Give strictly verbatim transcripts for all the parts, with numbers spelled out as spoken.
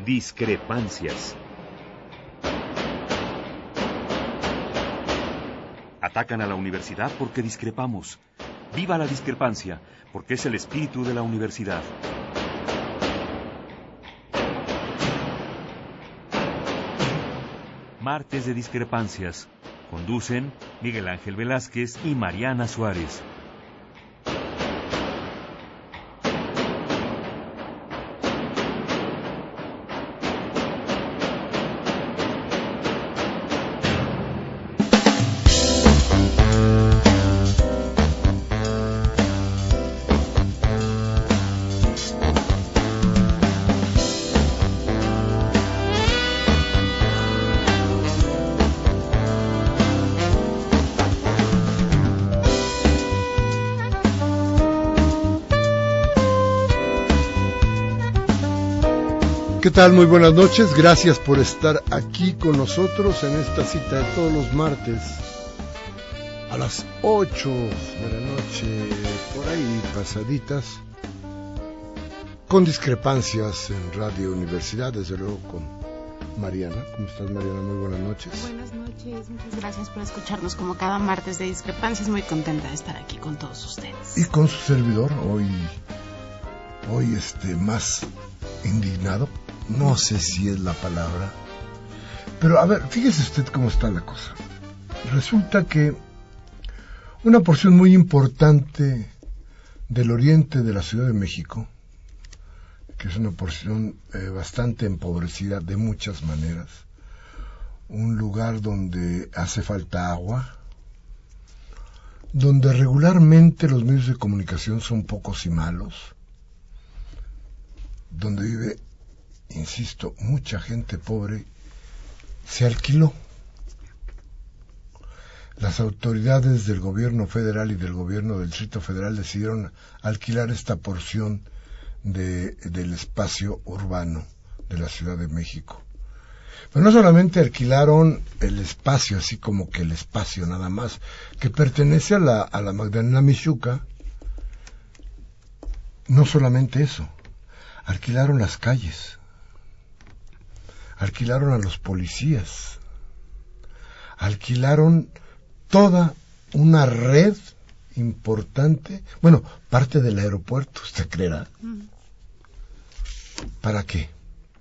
Discrepancias. Atacan a la universidad porque discrepamos. ¡Viva la discrepancia! Porque es el espíritu de la universidad. Martes de Discrepancias. Conducen Miguel Ángel Velázquez y Mariana Suárez. ¿Qué tal? Muy buenas noches, gracias por estar aquí con nosotros en esta cita de todos los martes a las ocho de la noche, por ahí pasaditas, con Discrepancias en Radio Universidad, desde luego con Mariana. ¿Cómo estás, Mariana? Muy buenas noches. Buenas noches, muchas gracias por escucharnos como cada martes de Discrepancias, muy contenta de estar aquí con todos ustedes. Y con su servidor, hoy, hoy este, más indignado. No sé si es la palabra, pero a ver, fíjese usted cómo está la cosa. Resulta que una porción muy importante del oriente de la Ciudad de México, que es una porción eh, bastante empobrecida de muchas maneras, un lugar donde hace falta agua, donde regularmente los medios de comunicación son pocos y malos, donde vive, insisto, mucha gente pobre, se alquiló. Las autoridades del gobierno federal y del gobierno del Distrito Federal decidieron alquilar esta porción de, del espacio urbano de la Ciudad de México. Pero no solamente alquilaron el espacio, así como que el espacio nada más, que pertenece a la, a la Magdalena Mixhuca, no solamente eso, alquilaron las calles, alquilaron a los policías, alquilaron toda una red importante, bueno, parte del aeropuerto, ¿usted creerá? Mm. ¿Para qué?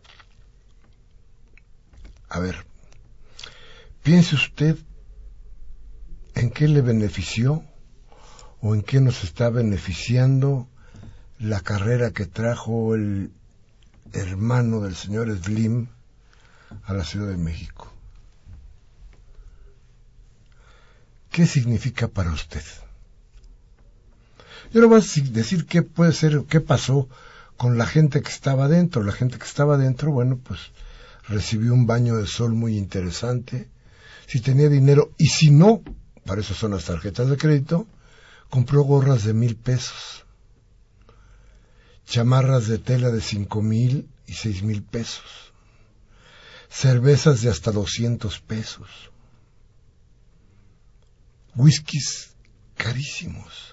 A ver, piense usted en qué le benefició o en qué nos está beneficiando la carrera que trajo el hermano del señor Slim a la Ciudad de México. ¿Qué significa para usted? Yo le voy a decir qué puede ser, qué pasó con la gente que estaba dentro. La gente que estaba dentro, bueno, pues recibió un baño de sol muy interesante. Si tenía dinero, y si no, para eso son las tarjetas de crédito, compró gorras de mil pesos, chamarras de tela de cinco mil y seis mil pesos, cervezas de hasta doscientos pesos, whiskies carísimos.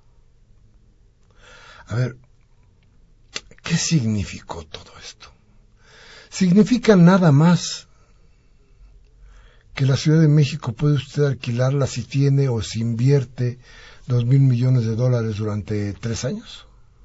A ver, ¿qué significó todo esto? Significa nada más que la Ciudad de México puede usted alquilarla si tiene o si invierte dos mil millones de dólares durante tres años.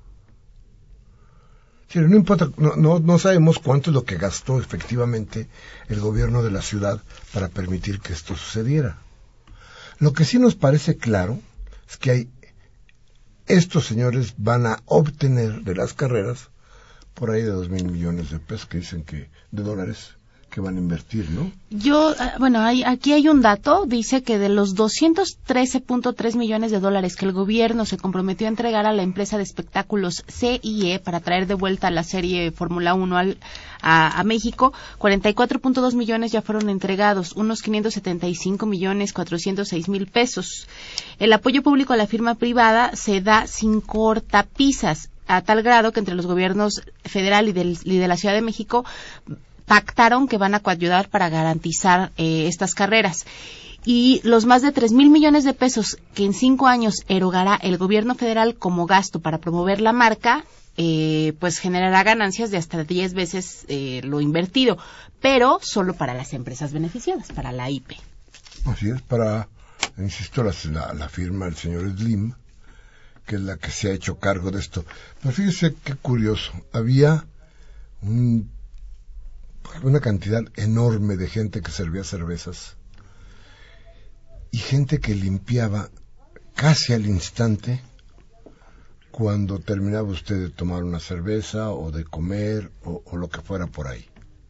No importa, no, no, no sabemos cuánto es lo que gastó efectivamente el gobierno de la ciudad para permitir que esto sucediera. Lo que sí nos parece claro es que hay, estos señores van a obtener de las carreras por ahí de dos mil millones de pesos que dicen que, de dólares, que van a invertir, ¿no? Yo, bueno, hay, aquí hay un dato, dice que de los doscientos trece punto tres millones de dólares que el gobierno se comprometió a entregar a la empresa de espectáculos C I E para traer de vuelta la serie Fórmula uno al, a, a México, cuarenta y cuatro punto dos millones ya fueron entregados, unos quinientos setenta y cinco millones cuatrocientos seis mil pesos. El apoyo público a la firma privada se da sin cortapisas, a tal grado que entre los gobiernos federal y, del, y de la Ciudad de México pactaron que van a coayudar para garantizar eh, estas carreras. Y los más de tres mil millones de pesos que en cinco años erogará el gobierno federal como gasto para promover la marca, eh, pues generará ganancias de hasta diez veces eh, lo invertido, pero solo para las empresas beneficiadas, para la I P. Así es, para, insisto, la, la, la firma del señor Slim, que es la que se ha hecho cargo de esto. Pero fíjese qué curioso, había un, una cantidad enorme de gente que servía cervezas y gente que limpiaba casi al instante cuando terminaba usted de tomar una cerveza o de comer o, o lo que fuera por ahí.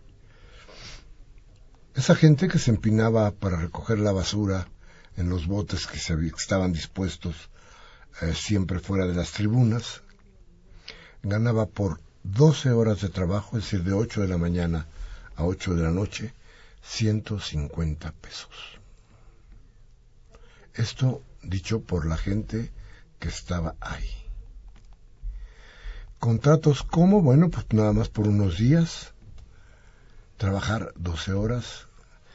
Esa gente que se empinaba para recoger la basura en los botes que, se, que estaban dispuestos eh, siempre fuera de las tribunas, ganaba por doce horas de trabajo, es decir, de ocho de la mañana a ocho de la noche, ciento cincuenta pesos. Esto dicho por la gente que estaba ahí. Contratos como, bueno, pues nada más por unos días, trabajar doce horas.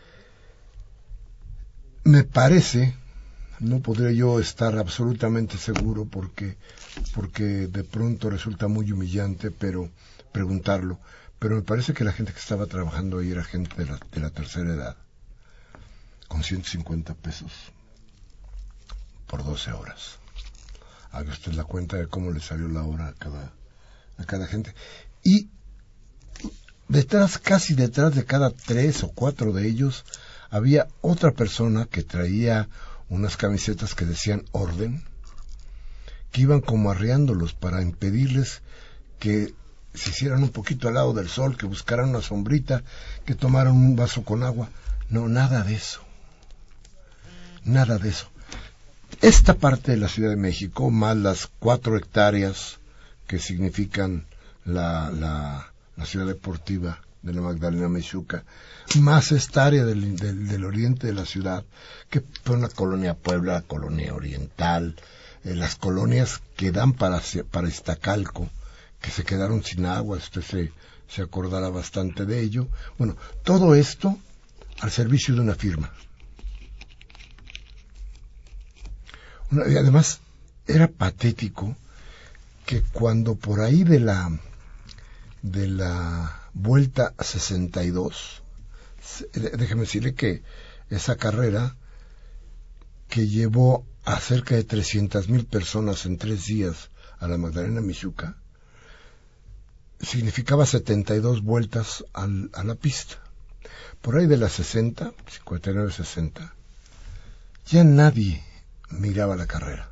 Me parece, no podría yo estar absolutamente seguro porque, porque de pronto resulta muy humillante, pero preguntarlo, pero me parece que la gente que estaba trabajando ahí era gente de la, de la tercera edad, con ciento cincuenta pesos por doce horas. Haga usted la cuenta de cómo le salió la hora a cada, a cada gente. Y detrás, casi detrás de cada tres o cuatro de ellos, había otra persona que traía unas camisetas que decían orden, que iban como arreándolos para impedirles que se hicieran un poquito al lado del sol, que buscaran una sombrita, que tomaran un vaso con agua. No, nada de eso. Nada de eso. Esta parte de la Ciudad de México, más las cuatro hectáreas que significan la, la, la ciudad deportiva de la Magdalena Mixhuca, más esta área del, del, del oriente de la ciudad, que son la colonia Puebla, la colonia Oriental, eh, las colonias que dan para, para Iztacalco, que se quedaron sin agua, usted se, se acordará bastante de ello. Bueno, todo esto al servicio de una firma. Una, y además, era patético que cuando por ahí de la de la vuelta sesenta y dos, déjeme decirle que esa carrera que llevó a cerca de trescientas mil personas en tres días a la Magdalena Mixhuca, significaba setenta y dos vueltas al, a la pista. Por ahí de las sesenta, cincuenta y nueve sesenta, ya nadie miraba la carrera.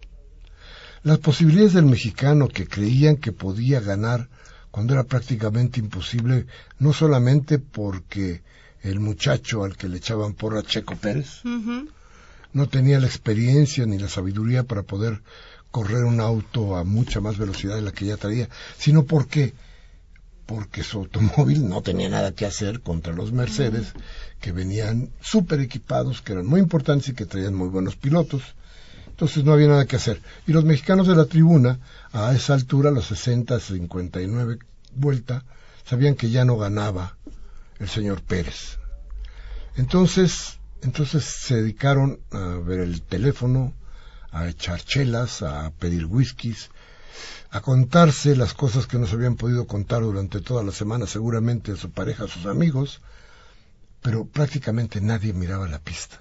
Las posibilidades del mexicano, que creían que podía ganar cuando era prácticamente imposible, no solamente porque el muchacho al que le echaban porra, Checo Pérez, uh-huh, no tenía la experiencia ni la sabiduría para poder correr un auto a mucha más velocidad de la que ya traía, sino porque porque su automóvil no tenía nada que hacer contra los Mercedes, uh-huh, que venían súper equipados, que eran muy importantes y que traían muy buenos pilotos. Entonces no había nada que hacer. Y los mexicanos de la tribuna, a esa altura, a los sesenta, cincuenta y nueve vuelta, sabían que ya no ganaba el señor Pérez. Entonces, entonces se dedicaron a ver el teléfono, a echar chelas, a pedir whiskies, a contarse las cosas que no se habían podido contar durante toda la semana, seguramente a su pareja, a sus amigos, pero prácticamente nadie miraba la pista.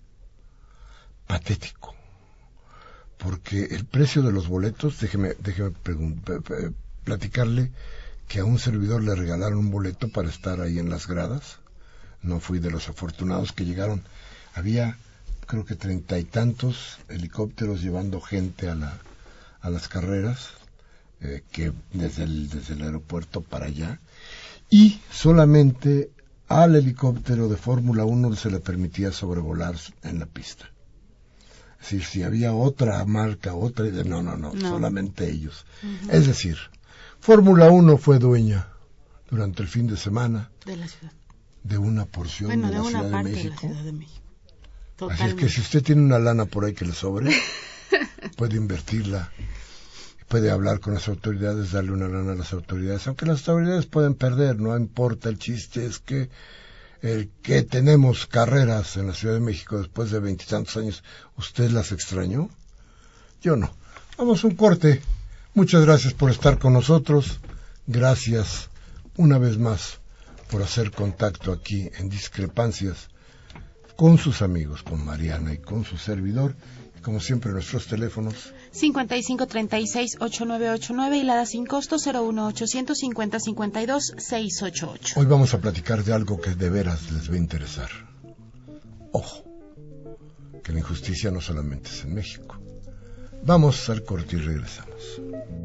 Patético. Porque el precio de los boletos, déjeme, déjeme platicarle que a un servidor le regalaron un boleto para estar ahí en las gradas. No fui de los afortunados que llegaron. Había, creo que treinta y tantos helicópteros llevando gente a la a las carreras, eh, que desde el, desde el aeropuerto para allá, y solamente al helicóptero de Fórmula uno se le permitía sobrevolar en la pista. Es decir, si había otra marca, otra idea, no, no, no, no, solamente ellos. Uh-huh. Es decir, Fórmula uno fue dueña durante el fin de semana de la ciudad, de una porción bueno, de, de, la una Ciudad parte de México. de la Ciudad de México. Así es que si usted tiene una lana por ahí que le sobre, puede invertirla, puede hablar con las autoridades, darle una lana a las autoridades, aunque las autoridades pueden perder, no importa, el chiste es que el que tenemos carreras en la Ciudad de México después de veintitantos años. ¿Usted las extrañó? Yo no. Vamos a un corte Muchas gracias por estar con nosotros. Gracias una vez más por hacer contacto aquí en Discrepancias con sus amigos, con Mariana y con su servidor. Y como siempre, nuestros teléfonos cincuenta y cinco treinta y seis ochenta y nueve ochenta y nueve y la da sin costo cero uno ochocientos cincuenta cincuenta y dos seiscientos ochenta y ocho. Hoy vamos a platicar de algo que de veras les va a interesar. Ojo, que la injusticia no solamente es en México. Vamos al corte y regresamos.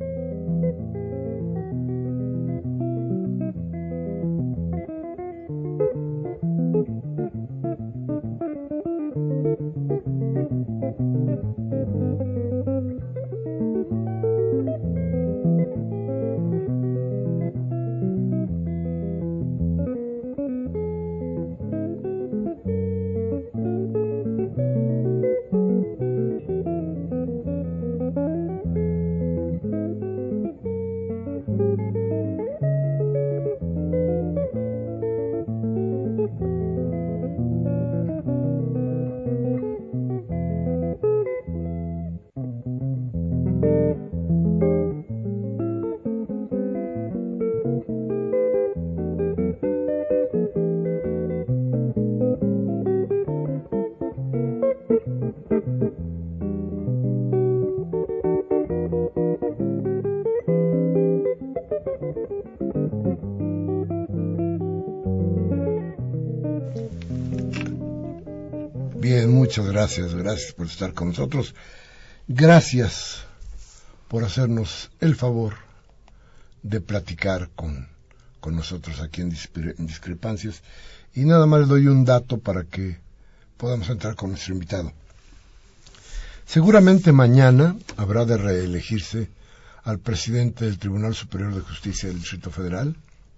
Bien, muchas gracias, gracias por estar con nosotros. Gracias por hacernos el favor de platicar con, con nosotros aquí en, Discre- en Discrepancias. Y nada más les doy un dato para que podamos entrar con nuestro invitado. Seguramente mañana habrá de reelegirse al presidente del Tribunal Superior de Justicia del Distrito Federal,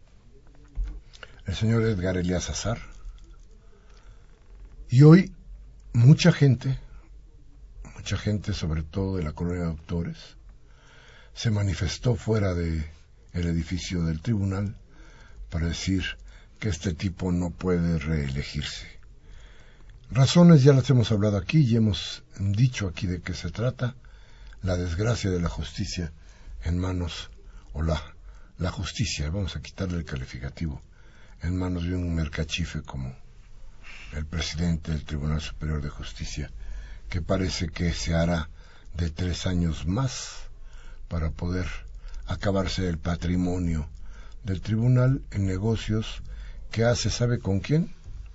el señor Edgar Elías Azar. Y hoy mucha gente, mucha gente, sobre todo de la colonia de doctores, se manifestó fuera de el edificio del tribunal para decir que este tipo no puede reelegirse. Razones ya las hemos hablado aquí y hemos dicho aquí de qué se trata: la desgracia de la justicia en manos, o la, la justicia, vamos a quitarle el calificativo, en manos de un mercachife como el presidente del Tribunal Superior de Justicia, que parece que se hará de tres años más para poder acabarse el patrimonio del tribunal en negocios que hace, ¿sabe con quién?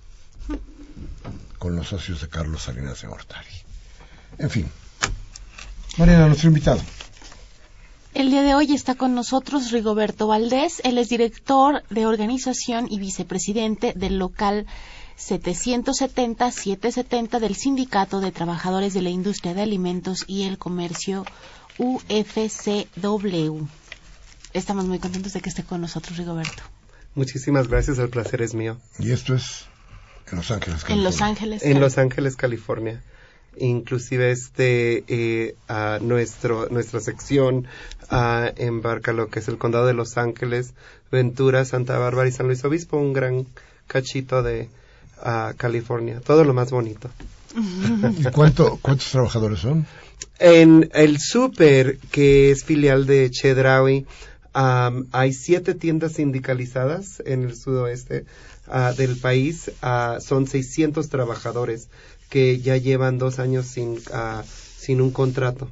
Con los socios de Carlos Salinas de Gortari. En fin, Mariana, nuestro invitado. El día de hoy está con nosotros Rigoberto Valdés. Él es director de organización y vicepresidente del local setecientos setenta, setecientos setenta del Sindicato de Trabajadores de la Industria de Alimentos y el Comercio, U F C W. Estamos muy contentos de que esté con nosotros, Rigoberto. Muchísimas gracias, el placer es mío. Y esto es en Los Ángeles, California. En Los Ángeles, en Los Ángeles, California. Inclusive este eh, a nuestro nuestra sección uh, embarca lo que es el condado de Los Ángeles, Ventura, Santa Bárbara y San Luis Obispo, un gran cachito de uh, California, todo lo más bonito. ¿Y cuánto, cuántos trabajadores son? En el súper, que es filial de Chedraui, um, hay siete tiendas sindicalizadas en el sudoeste uh, del país. Uh, son seiscientos trabajadores que ya llevan dos años sin uh, sin un contrato.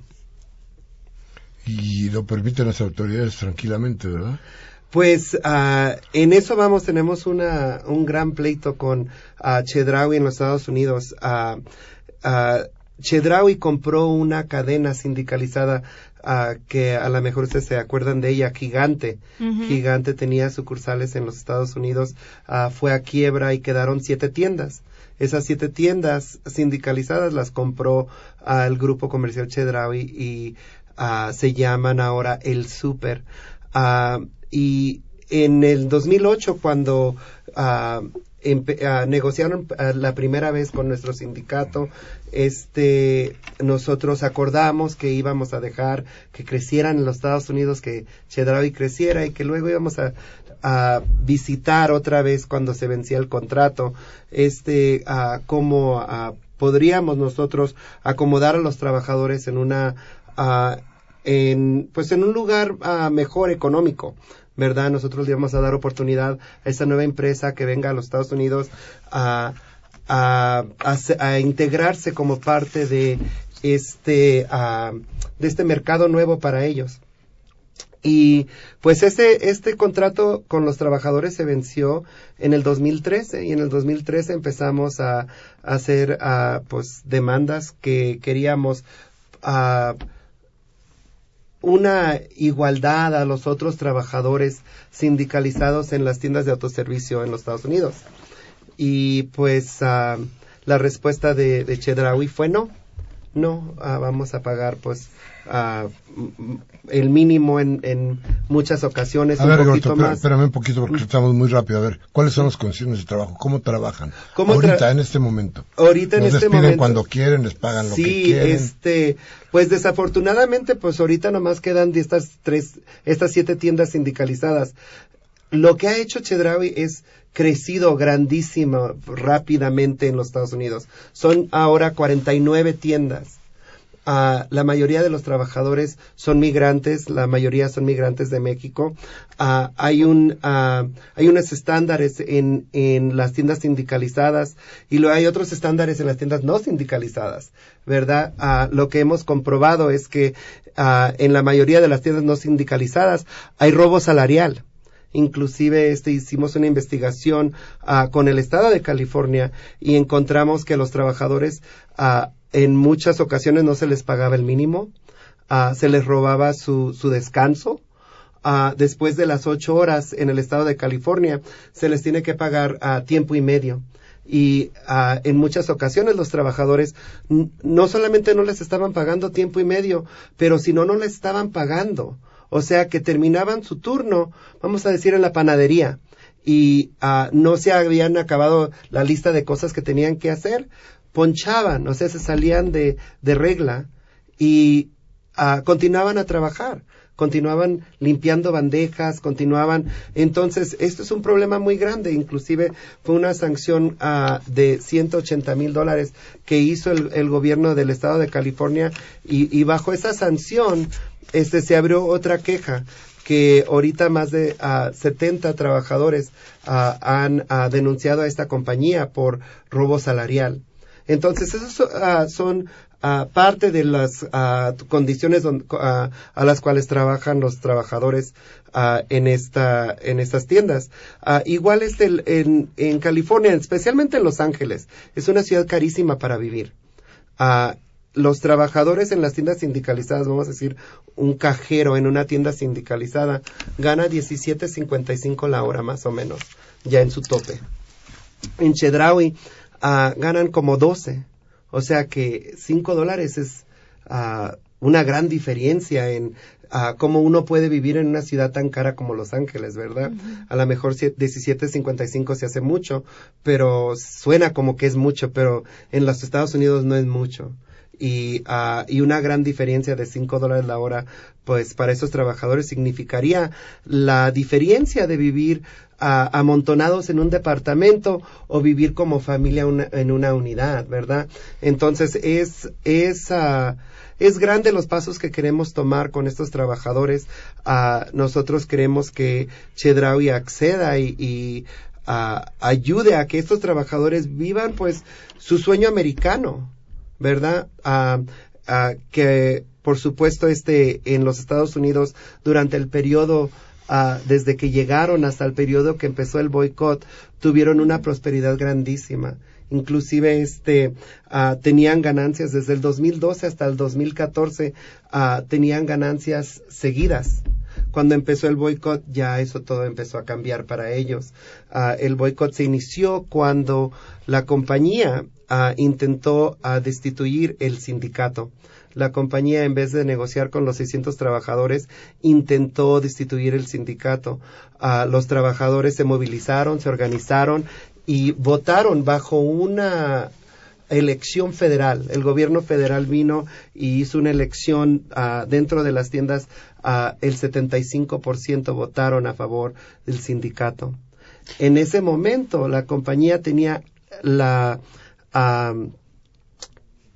Y lo permiten las autoridades tranquilamente, ¿verdad? Pues uh, en eso vamos, tenemos una un gran pleito con uh, Chedraui en los Estados Unidos. Uh, uh, Chedraui compró una cadena sindicalizada uh, que a lo mejor ustedes se acuerdan de ella, Gigante. Uh-huh. Gigante tenía sucursales en los Estados Unidos, uh, fue a quiebra y quedaron siete tiendas. Esas siete tiendas sindicalizadas las compró al uh, grupo comercial Chedraui y uh, se llaman ahora El Súper. Uh, y en el dos mil ocho, cuando uh, empe- uh, negociaron uh, la primera vez con nuestro sindicato, este, nosotros acordamos que íbamos a dejar que crecieran en los Estados Unidos, que Chedraui creciera y que luego íbamos a a visitar otra vez cuando se vencía el contrato, este, uh, cómo uh, podríamos nosotros acomodar a los trabajadores en una uh, en, pues en un lugar uh, mejor económico, ¿verdad? Nosotros le vamos a dar oportunidad a esa nueva empresa que venga a los Estados Unidos a, a, a, a integrarse como parte de este, uh, de este mercado nuevo para ellos. Y pues este, este contrato con los trabajadores se venció en el dos mil trece, y en el dos mil trece empezamos a, a hacer a, pues demandas que queríamos a, una igualdad a los otros trabajadores sindicalizados en las tiendas de autoservicio en los Estados Unidos. Y pues a, la respuesta de, de Chedraui fue no, no, a, vamos a pagar pues Uh, el mínimo en, en muchas ocasiones, a un ver, poquito Gorto, más. Espérame un poquito porque estamos muy rápido. A ver, ¿cuáles son las condiciones de trabajo? ¿Cómo trabajan? ¿Cómo ahorita, tra- en este momento? Ahorita en Nos este despiden momento. cuando quieren, les pagan lo sí, que quieren. Sí, este, pues desafortunadamente, pues ahorita nomás quedan de estas tres, estas siete tiendas sindicalizadas. Lo que ha hecho Chedraui es crecido grandísimo, rápidamente en los Estados Unidos. Son ahora cuarenta y nueve tiendas. Uh, la mayoría de los trabajadores son migrantes, la mayoría son migrantes de México. Uh, hay un, uh, hay unos estándares en, en las tiendas sindicalizadas y luego hay otros estándares en las tiendas no sindicalizadas, ¿verdad? Uh, lo que hemos comprobado es que uh, en la mayoría de las tiendas no sindicalizadas hay robo salarial. Inclusive este hicimos una investigación uh, con el estado de California y encontramos que los trabajadores uh, en muchas ocasiones no se les pagaba el mínimo, uh, se les robaba su, su descanso. Uh, después de las ocho horas en el estado de California se les tiene que pagar a uh, tiempo y medio. Y uh, en muchas ocasiones los trabajadores n- no solamente no les estaban pagando tiempo y medio, pero si no, no les estaban pagando. O sea que terminaban su turno, vamos a decir, en la panadería, y uh, no se habían acabado la lista de cosas que tenían que hacer, ponchaban, o sea, se salían de, de regla y uh, continuaban a trabajar, continuaban limpiando bandejas, continuaban. Entonces, esto es un problema muy grande, inclusive fue una sanción uh, de ciento ochenta mil dólares que hizo el, el gobierno del estado de California, y, y bajo esa sanción este se abrió otra queja, que ahorita más de uh, setenta trabajadores uh, han uh, denunciado a esta compañía por robo salarial. Entonces, esos uh, son uh, parte de las uh, condiciones don, uh, a las cuales trabajan los trabajadores uh, en esta en estas tiendas. Uh, igual es el, en, en California, especialmente en Los Ángeles, es una ciudad carísima para vivir. Uh, los trabajadores en las tiendas sindicalizadas, vamos a decir, un cajero en una tienda sindicalizada, gana diecisiete cincuenta y cinco la hora más o menos, ya en su tope. En Chedraui Uh, ganan como doce, o sea que cinco dólares es uh, una gran diferencia en uh, cómo uno puede vivir en una ciudad tan cara como Los Ángeles, ¿verdad? Uh-huh. A lo mejor diecisiete cincuenta y cinco se hace mucho, pero suena como que es mucho, pero en los Estados Unidos no es mucho. Y, uh, y una gran diferencia de cinco dólares la hora, pues para esos trabajadores significaría la diferencia de vivir uh, amontonados en un departamento o vivir como familia una, en una unidad, ¿verdad? Entonces es, es, uh, es grande los pasos que queremos tomar con estos trabajadores. Uh, nosotros queremos que Chedraui acceda y, y uh, ayude a que estos trabajadores vivan pues su sueño americano, ¿verdad? Uh, uh, que por supuesto este en los Estados Unidos durante el periodo uh, desde que llegaron hasta el periodo que empezó el boicot tuvieron una prosperidad grandísima. Inclusive este uh, tenían ganancias desde el dos mil doce hasta el dos mil catorce, uh, tenían ganancias seguidas. Cuando empezó el boicot, ya eso todo empezó a cambiar para ellos. Uh, el boicot se inició cuando la compañía uh, intentó uh, destituir el sindicato. La compañía, en vez de negociar con los seiscientos trabajadores, intentó destituir el sindicato. Uh, los trabajadores se movilizaron, se organizaron y votaron bajo una elección federal. El gobierno federal vino y hizo una elección uh, dentro de las tiendas. Uh, el setenta y cinco por ciento votaron a favor del sindicato. En ese momento la compañía tenía la uh,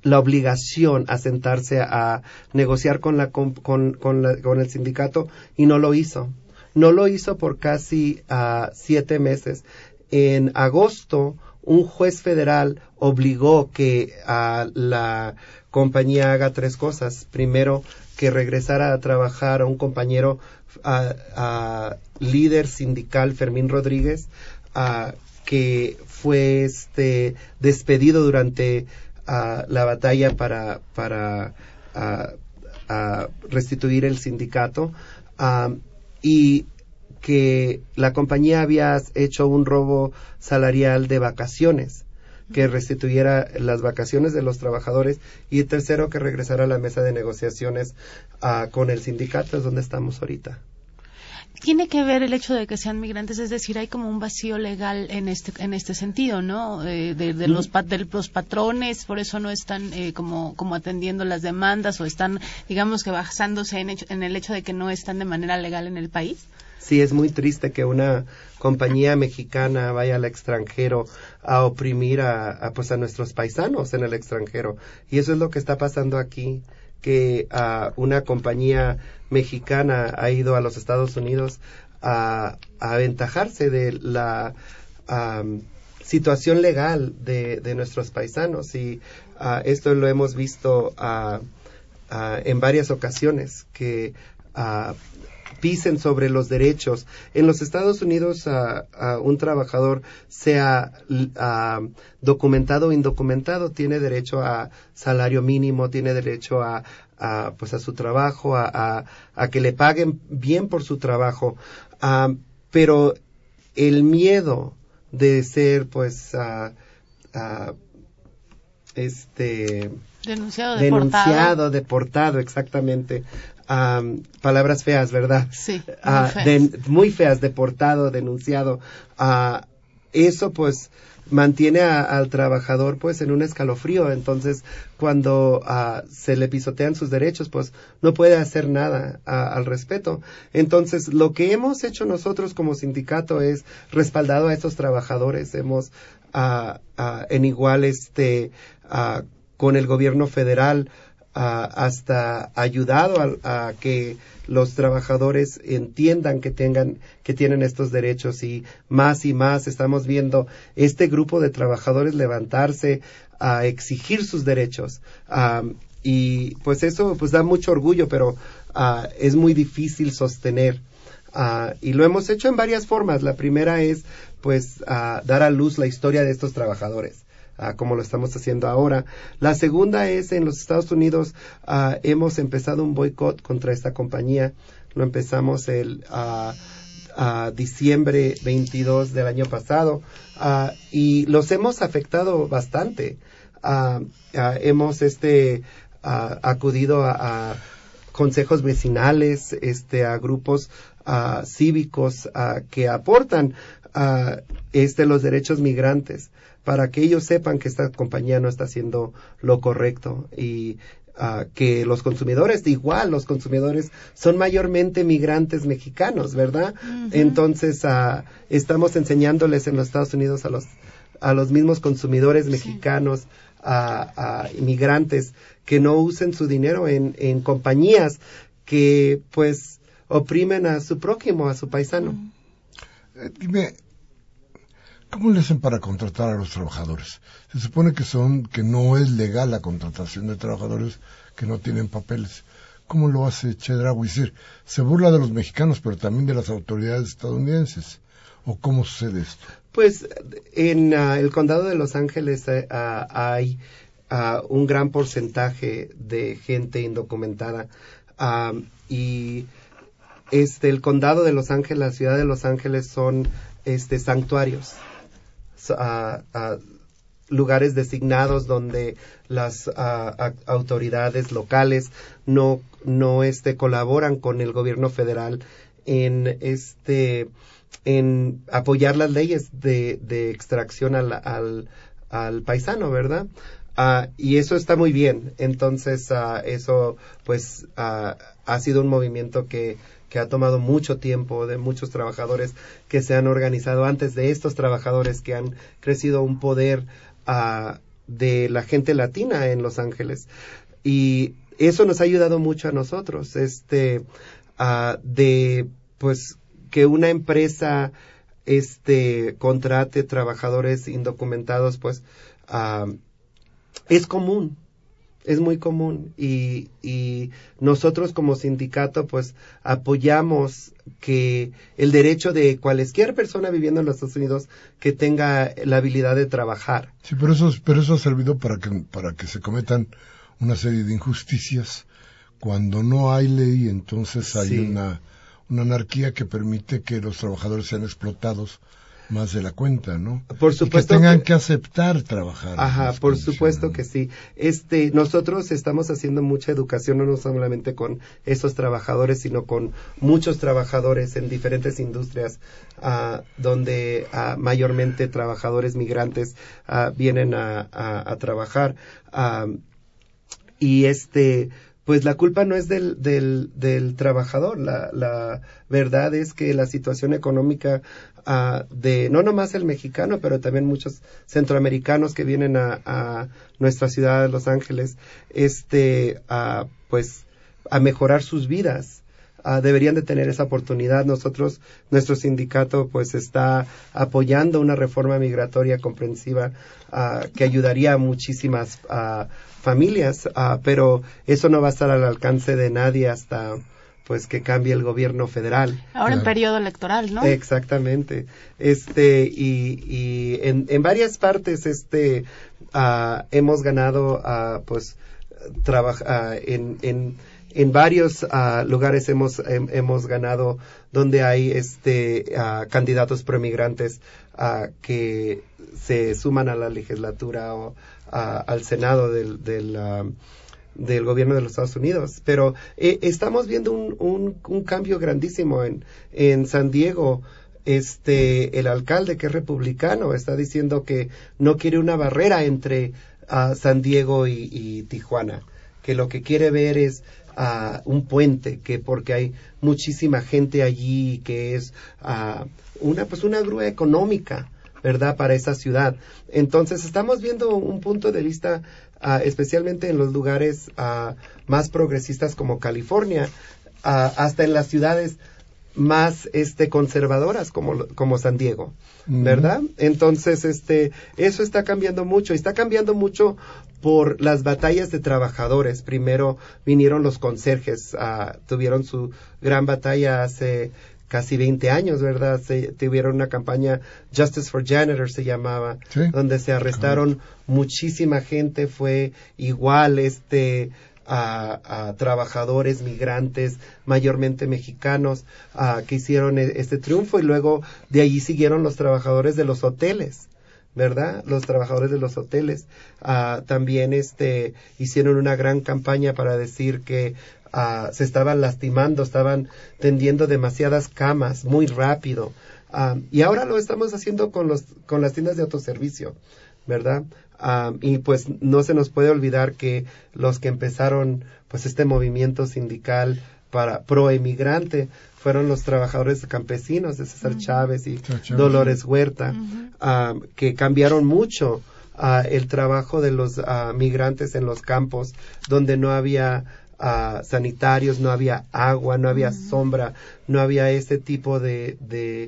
la obligación a sentarse a, a negociar con la con, con, con, la, con el sindicato y no lo hizo. No lo hizo por casi uh, siete meses. En agosto, un juez federal obligó que uh, la compañía haga tres cosas. Primero, que regresara a trabajar a un compañero uh, uh, líder sindical, Fermín Rodríguez, uh, que fue este despedido durante uh, la batalla para para uh, uh, restituir el sindicato, uh, y que la compañía había hecho un robo salarial de vacaciones, que restituyera las vacaciones de los trabajadores, y tercero, que regresara a la mesa de negociaciones uh, con el sindicato, es donde estamos ahorita. Tiene que ver el hecho de que sean migrantes, es decir, hay como un vacío legal en este en este sentido, ¿no? Eh, de, de, los, de los patrones, por eso no están eh, como como atendiendo las demandas, o están, digamos que basándose en, hecho, en el hecho de que no están de manera legal en el país. Sí, es muy triste que una compañía mexicana vaya al extranjero a oprimir a, a pues a nuestros paisanos en el extranjero, y eso es lo que está pasando aquí, que uh, una compañía mexicana ha ido a los Estados Unidos a, a aventajarse de la um, situación legal de, de nuestros paisanos, y uh, esto lo hemos visto uh, uh, en varias ocasiones, que uh, pisen sobre los derechos. En los Estados Unidos, uh, uh, un trabajador, sea uh, documentado o indocumentado, tiene derecho a salario mínimo, tiene derecho a, a pues a su trabajo, a, a, a que le paguen bien por su trabajo, uh, pero el miedo de ser, pues, uh, uh, este denunciado, denunciado, deportado, deportado exactamente. Um, palabras feas, ¿verdad? Sí, muy, uh, feas. De, muy feas, deportado, denunciado. Uh, eso, pues, mantiene a, al trabajador, pues, en un escalofrío. Entonces, cuando uh, se le pisotean sus derechos, pues, no puede hacer nada uh, al respecto. Entonces, lo que hemos hecho nosotros como sindicato es respaldado a estos trabajadores. Hemos, uh, uh, en igual, este, uh, con el gobierno federal, Uh, hasta ayudado a, a que los trabajadores entiendan que tengan que tienen estos derechos, y más y más estamos viendo este grupo de trabajadores levantarse a exigir sus derechos, um, y pues eso pues da mucho orgullo, pero uh, es muy difícil sostener, uh, y lo hemos hecho en varias formas. La primera es pues uh, dar a luz la historia de estos trabajadores, Uh, como lo estamos haciendo ahora. La segunda es, en los Estados Unidos uh, hemos empezado un boicot contra esta compañía. Lo empezamos el uh, uh, diciembre veintidós del año pasado, uh, y los hemos afectado bastante. Uh, uh, hemos este uh, acudido a, a consejos vecinales, este a grupos uh, cívicos uh, que aportan uh, este los derechos migrantes, para que ellos sepan que esta compañía no está haciendo lo correcto, y uh, que los consumidores, igual los consumidores son mayormente migrantes mexicanos, ¿verdad? Uh-huh. Entonces uh, estamos enseñándoles en los Estados Unidos a los a los mismos consumidores mexicanos, a, a inmigrantes, que no usen su dinero en, en compañías que pues oprimen a su prójimo, a su paisano. Uh-huh. Eh, dime, ¿cómo le hacen para contratar a los trabajadores? Se supone que son que no es legal la contratación de trabajadores que no tienen papeles. ¿Cómo lo hace Chedraui? Es decir, se burla de los mexicanos, pero también de las autoridades estadounidenses. ¿O cómo sucede esto? Pues en uh, el condado de Los Ángeles uh, hay uh, un gran porcentaje de gente indocumentada, uh, y este el condado de Los Ángeles, la ciudad de Los Ángeles, son este santuarios. A, a lugares designados donde las a, a, autoridades locales no no este colaboran con el gobierno federal en este en apoyar las leyes de, de extracción al, al al paisano, ¿verdad? Uh, y eso está muy bien. Entonces uh, eso pues uh, ha sido un movimiento que que ha tomado mucho tiempo, de muchos trabajadores que se han organizado antes de estos trabajadores, que han crecido un poder uh, de la gente latina en Los Ángeles. Y eso nos ha ayudado mucho a nosotros, este, uh, de, pues, que una empresa, este, contrate trabajadores indocumentados, pues, uh, es común. Es muy común y, y nosotros como sindicato pues apoyamos que el derecho de cualquier persona viviendo en los Estados Unidos que tenga la habilidad de trabajar. Sí, pero eso, pero eso ha servido para que, para que se cometan una serie de injusticias. Cuando no hay ley, entonces hay sí. una, una anarquía que permite que los trabajadores sean explotados más de la cuenta, ¿no? Por supuesto y que tengan que, que aceptar trabajar. Ajá, por supuesto que sí. Este, nosotros estamos haciendo mucha educación, no solamente con esos trabajadores, sino con muchos trabajadores en diferentes industrias, uh, donde uh, mayormente trabajadores migrantes uh, vienen a, a, a trabajar. Uh, y este, pues la culpa no es del, del, del trabajador. La, la verdad es que la situación económica Uh, de no nomás el mexicano, pero también muchos centroamericanos que vienen a, a nuestra ciudad de Los Ángeles, este, uh, pues, a mejorar sus vidas. Uh, deberían de tener esa oportunidad. Nosotros, nuestro sindicato, pues, está apoyando una reforma migratoria comprensiva uh, que ayudaría a muchísimas uh, familias, uh, pero eso no va a estar al alcance de nadie hasta pues que cambie el gobierno federal. Ahora claro. En periodo electoral, ¿no? Exactamente. Este, y, y en, en varias partes, este, uh, hemos ganado, uh, pues, trabaja, uh, en, en, en varios uh, lugares hemos, hem, hemos ganado donde hay, este, uh, candidatos promigrantes, uh, que se suman a la legislatura o, uh, al Senado del, del, uh, del gobierno de los Estados Unidos, pero eh, estamos viendo un, un, un cambio grandísimo en, en San Diego. Este, el alcalde, que es republicano, está diciendo que no quiere una barrera entre uh, San Diego y, y Tijuana, que lo que quiere ver es uh, un puente, que porque hay muchísima gente allí, que es uh, una, pues una grúa económica, ¿verdad?, para esa ciudad. Entonces estamos viendo un punto de vista Uh, especialmente en los lugares uh, más progresistas como California, uh, hasta en las ciudades más este conservadoras como como San Diego, uh-huh. ¿verdad? Entonces este eso está cambiando mucho, y está cambiando mucho por las batallas de trabajadores. Primero vinieron los conserjes, uh, tuvieron su gran batalla hace casi veinte años, ¿verdad? Se tuvieron una campaña, Justice for Janitor se llamaba, ¿sí?, donde se arrestaron claro. muchísima gente. Fue igual este a, a trabajadores migrantes, mayormente mexicanos, a, que hicieron este triunfo, y luego de allí siguieron los trabajadores de los hoteles, ¿verdad? Los trabajadores de los hoteles uh, también este hicieron una gran campaña para decir que uh, se estaban lastimando, estaban tendiendo demasiadas camas muy rápido, uh, y ahora lo estamos haciendo con los con las tiendas de autoservicio, ¿verdad? Uh, y pues no se nos puede olvidar que los que empezaron pues este movimiento sindical para pro emigrante fueron los trabajadores campesinos de César uh-huh. Chávez y Chávez. Dolores Huerta, uh-huh. uh, que cambiaron mucho uh, el trabajo de los uh, migrantes en los campos, donde no había uh, sanitarios, no había agua, no había uh-huh. sombra, no había este tipo de, de,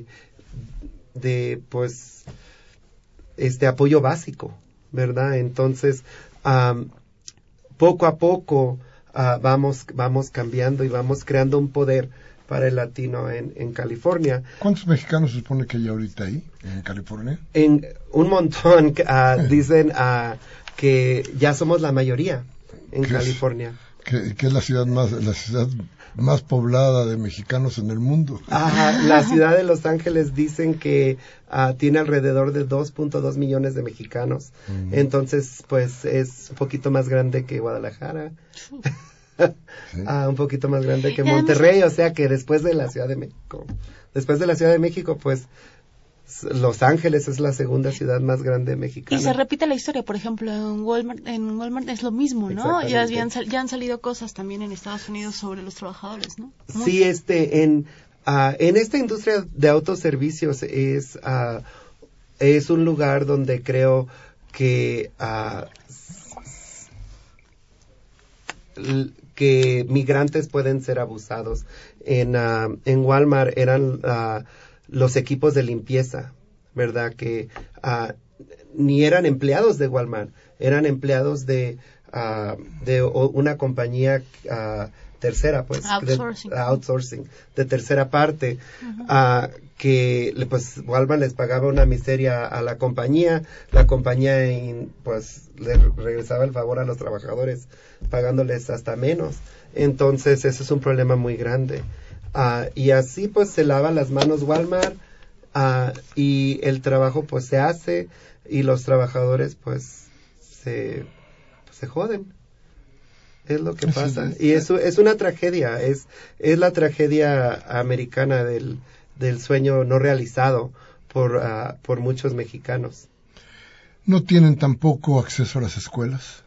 de pues, este apoyo básico, ¿verdad? Entonces, um, poco a poco uh, vamos, vamos cambiando y vamos creando un poder para el latino en, en California. ¿Cuántos mexicanos se supone que hay ahorita ahí, en California? En un montón. Uh, dicen uh, que ya somos la mayoría en California. Es, que, que es la ciudad más la ciudad más poblada de mexicanos en el mundo. Ajá, la ciudad de Los Ángeles dicen que uh, tiene alrededor de dos punto dos millones de mexicanos. Uh-huh. Entonces, pues es un poquito más grande que Guadalajara. Sí. Ah, un poquito más grande que Monterrey, o sea que después de la Ciudad de México, después de la Ciudad de México, pues Los Ángeles es la segunda ciudad más grande mexicana. Y se repite la historia, por ejemplo, en Walmart, en Walmart es lo mismo, ¿no? Ya, han, ya han salido cosas también en Estados Unidos sobre los trabajadores, ¿no? Muy sí, este, en, uh, en esta industria de autoservicios es, uh, es un lugar donde creo que uh, que migrantes pueden ser abusados. En, uh, en Walmart eran uh, los equipos de limpieza, ¿verdad? Que uh, ni eran empleados de Walmart, eran empleados de, uh, de una compañía uh, tercera, pues, outsourcing. De, outsourcing, de tercera parte, uh-huh. uh, que pues Walmart les pagaba una miseria a la compañía, la compañía pues le regresaba el favor a los trabajadores pagándoles hasta menos. Entonces ese es un problema muy grande. Uh, y así pues se lavan las manos Walmart uh, y el trabajo pues se hace y los trabajadores pues se, pues, se joden. Es lo que pasa. Y eso es una tragedia, es, es la tragedia americana del, del sueño no realizado por, uh, por muchos mexicanos. ¿No tienen tampoco acceso a las escuelas?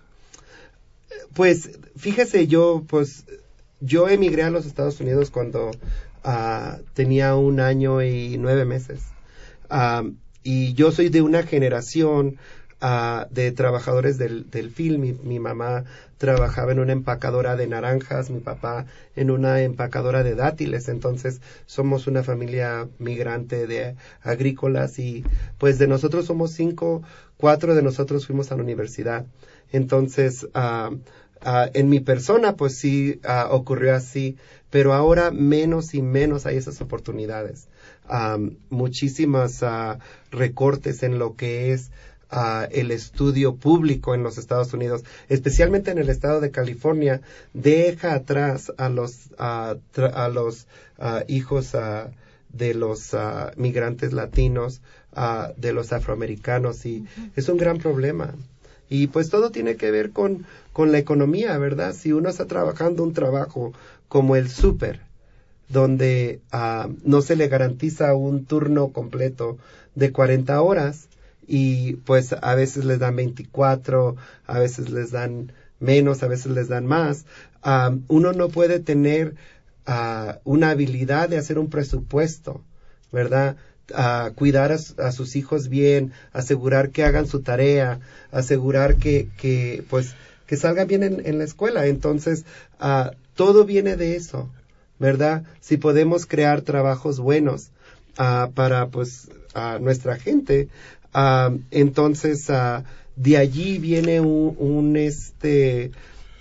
Pues, fíjese, yo, pues, yo emigré a los Estados Unidos cuando uh, tenía un año y nueve meses. Uh, y yo soy de una generación Uh, de trabajadores del, del film. Mi, mi mamá trabajaba en una empacadora de naranjas, mi papá en una empacadora de dátiles, entonces somos una familia migrante de agrícolas y pues de nosotros somos cinco, cuatro de nosotros fuimos a la universidad. Entonces, uh, uh, en mi persona pues sí uh, ocurrió así, pero ahora menos y menos hay esas oportunidades. Um, muchísimas uh, recortes en lo que es Uh, el estudio público en los Estados Unidos, especialmente en el estado de California, deja atrás a los uh, tra- a los uh, hijos uh, de los uh, migrantes latinos, uh, de los afroamericanos, y uh-huh. es un gran problema. Y pues todo tiene que ver con, con la economía, ¿verdad? Si uno está trabajando un trabajo como el súper, donde uh, no se le garantiza un turno completo de cuarenta horas, y pues a veces les dan veinticuatro, a veces les dan menos, a veces les dan más. Um, uno no puede tener uh, una habilidad de hacer un presupuesto, ¿verdad? Uh, cuidar a, a sus hijos bien, asegurar que hagan su tarea, asegurar que, que pues, que salgan bien en, en la escuela. Entonces, uh, todo viene de eso, ¿verdad? Si podemos crear trabajos buenos uh, para, pues, uh, nuestra gente, Uh, entonces uh, de allí viene un, un este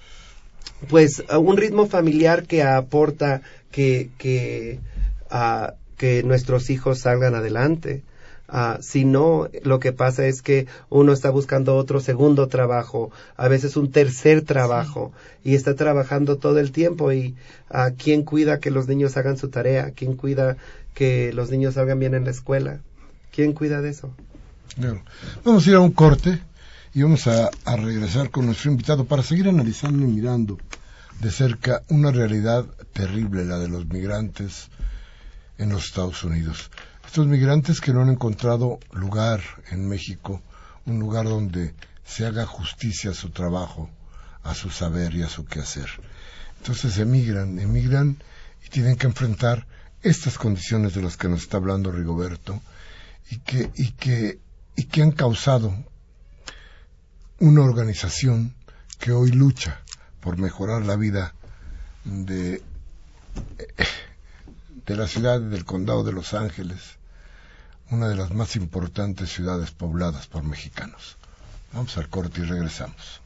pues uh, un ritmo familiar que aporta que que uh, que nuestros hijos salgan adelante. Uh, si no, lo que pasa es que uno está buscando otro segundo trabajo, a veces un tercer trabajo, sí. Y está trabajando todo el tiempo. Y uh, ¿quién cuida que los niños hagan su tarea? ¿Quién cuida que los niños salgan bien en la escuela? ¿Quién cuida de eso? Vamos a ir a un corte y vamos a, a regresar con nuestro invitado para seguir analizando y mirando de cerca una realidad terrible, la de los migrantes en los Estados Unidos. Estos migrantes que no han encontrado lugar en México, un lugar donde se haga justicia a su trabajo, a su saber y a su quehacer. Entonces emigran, emigran y tienen que enfrentar estas condiciones de las que nos está hablando Rigoberto y que, y que y que han causado una organización que hoy lucha por mejorar la vida de, de la ciudad del condado de Los Ángeles, una de las más importantes ciudades pobladas por mexicanos. Vamos al corte y regresamos.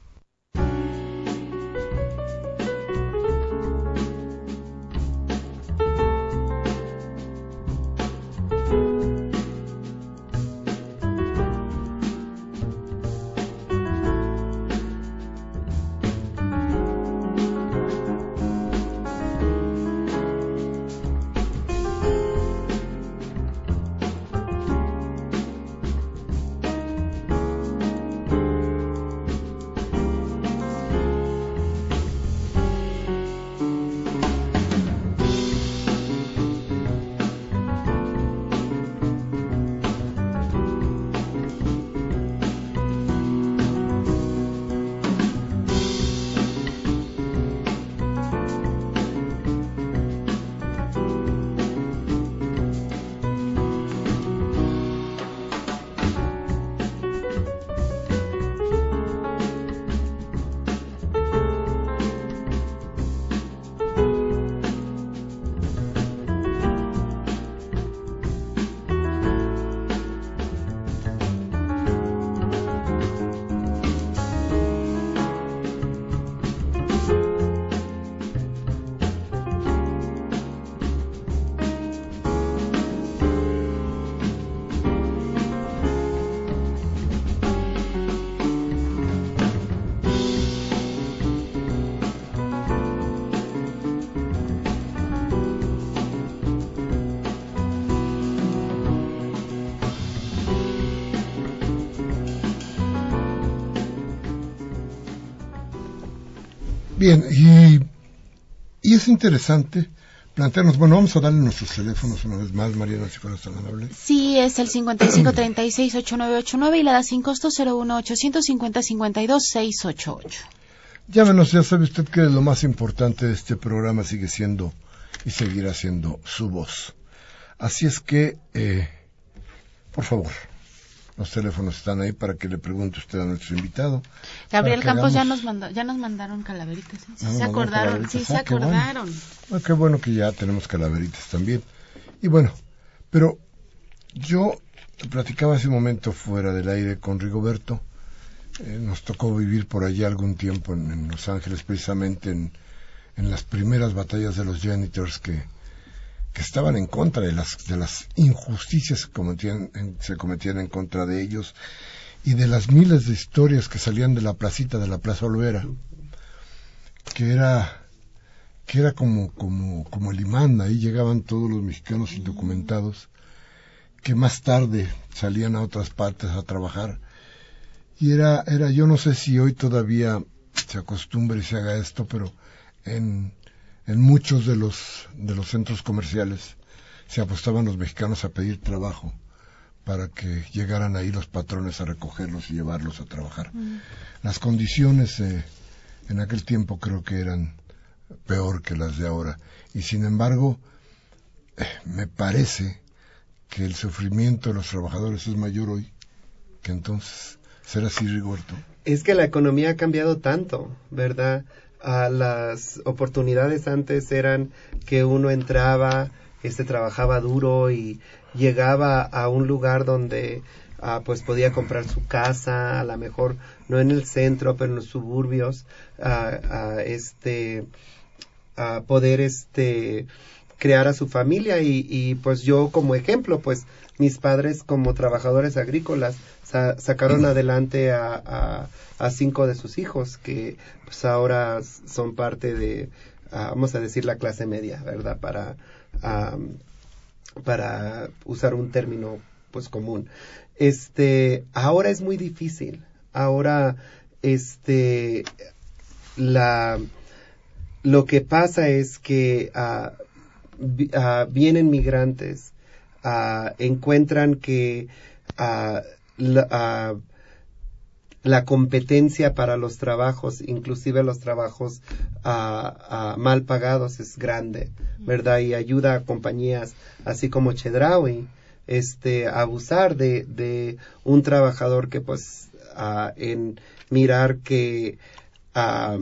Bien, y, y es interesante plantearnos, bueno, vamos a darle nuestros teléfonos una vez más, Mariana, si fueras tan amable. Sí, es el cincuenta y cinco treinta y seis ochenta y nueve ochenta y nueve y la da sin costo cero uno ochocientos cincuenta cincuenta y dos seiscientos ochenta y ocho. Llámenos, ya sabe usted que lo más importante de este programa sigue siendo y seguirá siendo su voz. Así es que, eh, por favor, los teléfonos están ahí para que le pregunte usted a nuestro invitado. Gabriel Campos hagamos... ya nos mandó, ya nos mandaron calaveritas. ¿eh? Sí, ¿No se acordaron, sí, se ah, acordaron. Qué bueno. Ah, qué bueno que ya tenemos calaveritas también. Y bueno, pero yo platicaba hace un momento fuera del aire con Rigoberto. Eh, nos tocó vivir por allá algún tiempo en, en Los Ángeles, precisamente en, en las primeras batallas de los janitors que, que estaban en contra de las, de las injusticias que cometían, en, se cometían en contra de ellos y de las miles de historias que salían de la placita de la Plaza Olvera, que era que era como, como, como el imán. Ahí llegaban todos los mexicanos indocumentados que más tarde salían a otras partes a trabajar. Y era, era, yo no sé si hoy todavía se acostumbre y se haga esto, pero en, en muchos de los, de los centros comerciales se apostaban los mexicanos a pedir trabajo para que llegaran ahí los patrones a recogerlos y llevarlos a trabajar. Mm. Las condiciones eh, en aquel tiempo creo que eran peor que las de ahora. Y sin embargo, eh, me parece que el sufrimiento de los trabajadores es mayor hoy que entonces. ¿Será así, Rigoberto? Es que la economía ha cambiado tanto, ¿verdad? Ah, las oportunidades antes eran que uno entraba, este trabajaba duro y llegaba a un lugar donde ah, pues podía comprar su casa, a lo mejor no en el centro, pero en los suburbios, ah, ah, este, ah, poder este crear a su familia y, y pues yo como ejemplo, pues mis padres como trabajadores agrícolas sa- sacaron adelante a, a, a cinco de sus hijos que pues ahora son parte de, uh, vamos a decir, la clase media, ¿verdad? Para, um, para usar un término pues común. Este, ahora es muy difícil. Ahora, este, la, lo que pasa es que uh, Uh, vienen migrantes, uh, encuentran que uh, la, uh, la competencia para los trabajos, inclusive los trabajos uh, uh, mal pagados, es grande, ¿verdad? Y ayuda a compañías así como Chedraui este, a abusar de, de un trabajador que pues uh, en mirar que uh,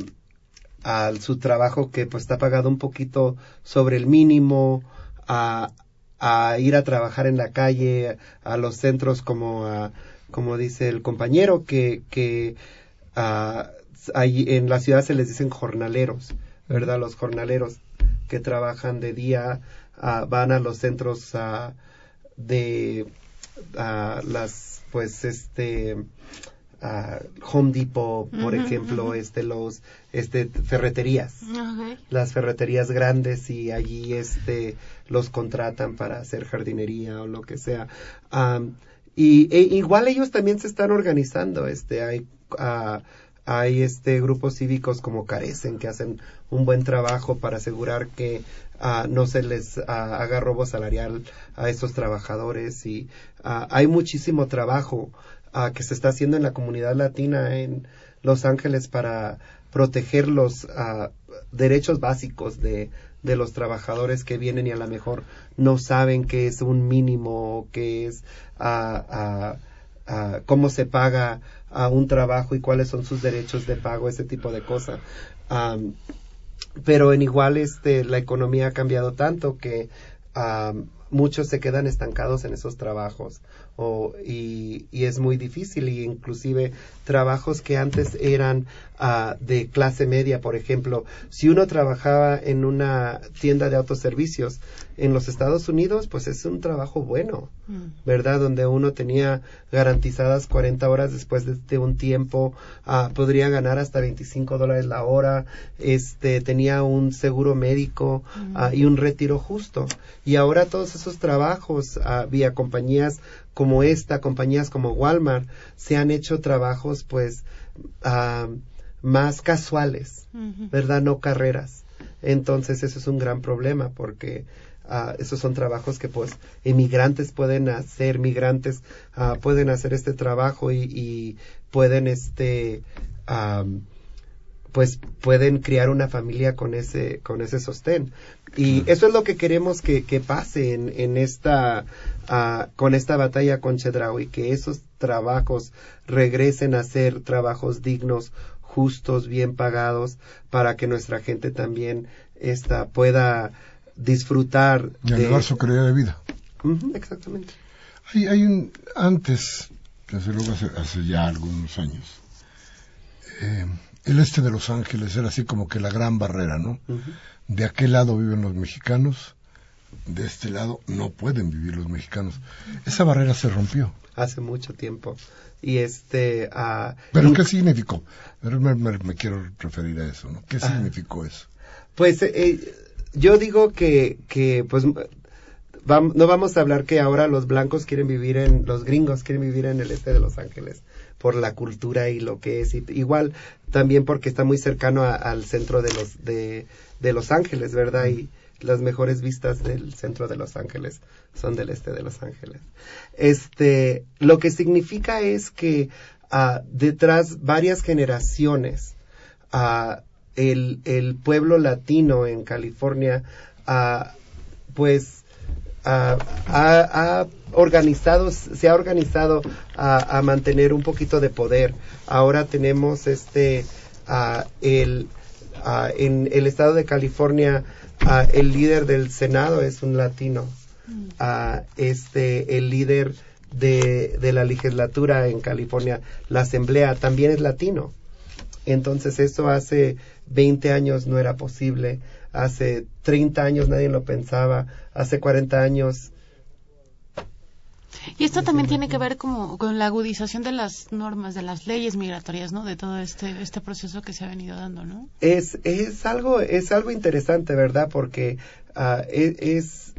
a su trabajo que pues está pagado un poquito sobre el mínimo, a, a ir a trabajar en la calle, a los centros como a, como dice el compañero, que, que a, ahí en la ciudad se les dicen jornaleros, ¿verdad? Los jornaleros que trabajan de día a, van a los centros a, de a, las pues este Uh, Home Depot, por uh-huh, ejemplo, uh-huh. este los este ferreterías, okay. Las ferreterías grandes y allí este los contratan para hacer jardinería o lo que sea. Um, y e, igual ellos también se están organizando, este hay uh, hay este grupos cívicos como Carecen que hacen un buen trabajo para asegurar que uh, no se les uh, haga robo salarial a esos trabajadores y uh, hay muchísimo trabajo Uh, que se está haciendo en la comunidad latina en Los Ángeles para proteger los uh, derechos básicos de, de los trabajadores que vienen y a lo mejor no saben qué es un mínimo, qué es uh, uh, uh, cómo se paga a uh, un trabajo y cuáles son sus derechos de pago, ese tipo de cosas. Um, pero en igual este la economía ha cambiado tanto que um, muchos se quedan estancados en esos trabajos o, y, y es muy difícil y inclusive trabajos que antes eran uh, de clase media, por ejemplo, si uno trabajaba en una tienda de autoservicios en los Estados Unidos, pues es un trabajo bueno, mm. ¿verdad? Donde uno tenía garantizadas cuarenta horas después de, de un tiempo, uh, podría ganar hasta veinticinco dólares la hora, este, tenía un seguro médico mm. uh, y un retiro justo. Y ahora todos esos trabajos uh, vía compañías como esta, compañías como Walmart, se han hecho trabajos pues uh, más casuales, uh-huh. ¿verdad? No carreras. Entonces eso es un gran problema porque uh, esos son trabajos que pues emigrantes pueden hacer, migrantes uh, pueden hacer este trabajo y, y pueden este um, pues pueden criar una familia con ese con ese sostén. Y eso es lo que queremos que, que pase en, en esta uh, con esta batalla con Chedraui, que esos trabajos regresen a ser trabajos dignos, justos, bien pagados, para que nuestra gente también esta pueda disfrutar y elevar su calidad de vida. Uh-huh, exactamente. Hay, hay un antes, desde luego hace, hace ya algunos años, eh, el este de Los Ángeles era así como que la gran barrera, ¿no? Uh-huh. De aquel lado viven los mexicanos, de este lado no pueden vivir los mexicanos. Esa barrera se rompió hace mucho tiempo. Y este uh, ¿Pero y, qué significó? Me, me, me quiero referir a eso, ¿no? ¿Qué uh, significó eso? Pues eh, yo digo que, que pues vam, no vamos a hablar que ahora los blancos quieren vivir en, los gringos quieren vivir en el este de Los Ángeles, por la cultura y lo que es, y, igual también porque está muy cercano a, al centro de los, de, de Los Ángeles, ¿verdad? Y las mejores vistas del centro de Los Ángeles son del este de Los Ángeles. Este, lo que significa es que uh, detrás varias generaciones, uh, el, el pueblo latino en California, uh, pues, uh, ha, ha organizado, se ha organizado a, a mantener un poquito de poder. Ahora tenemos este, uh, el, uh, en el estado de California, Uh, el líder del Senado es un latino. Uh, este, el líder de, de la legislatura en California, la asamblea, también es latino. Entonces eso hace veinte años no era posible. Hace treinta años nadie lo pensaba. Hace cuarenta años. Y esto también tiene que ver como con la agudización de las normas, de las leyes migratorias, ¿no? De todo este este proceso que se ha venido dando, ¿no? Es es algo es algo interesante, ¿verdad? Porque uh, es, es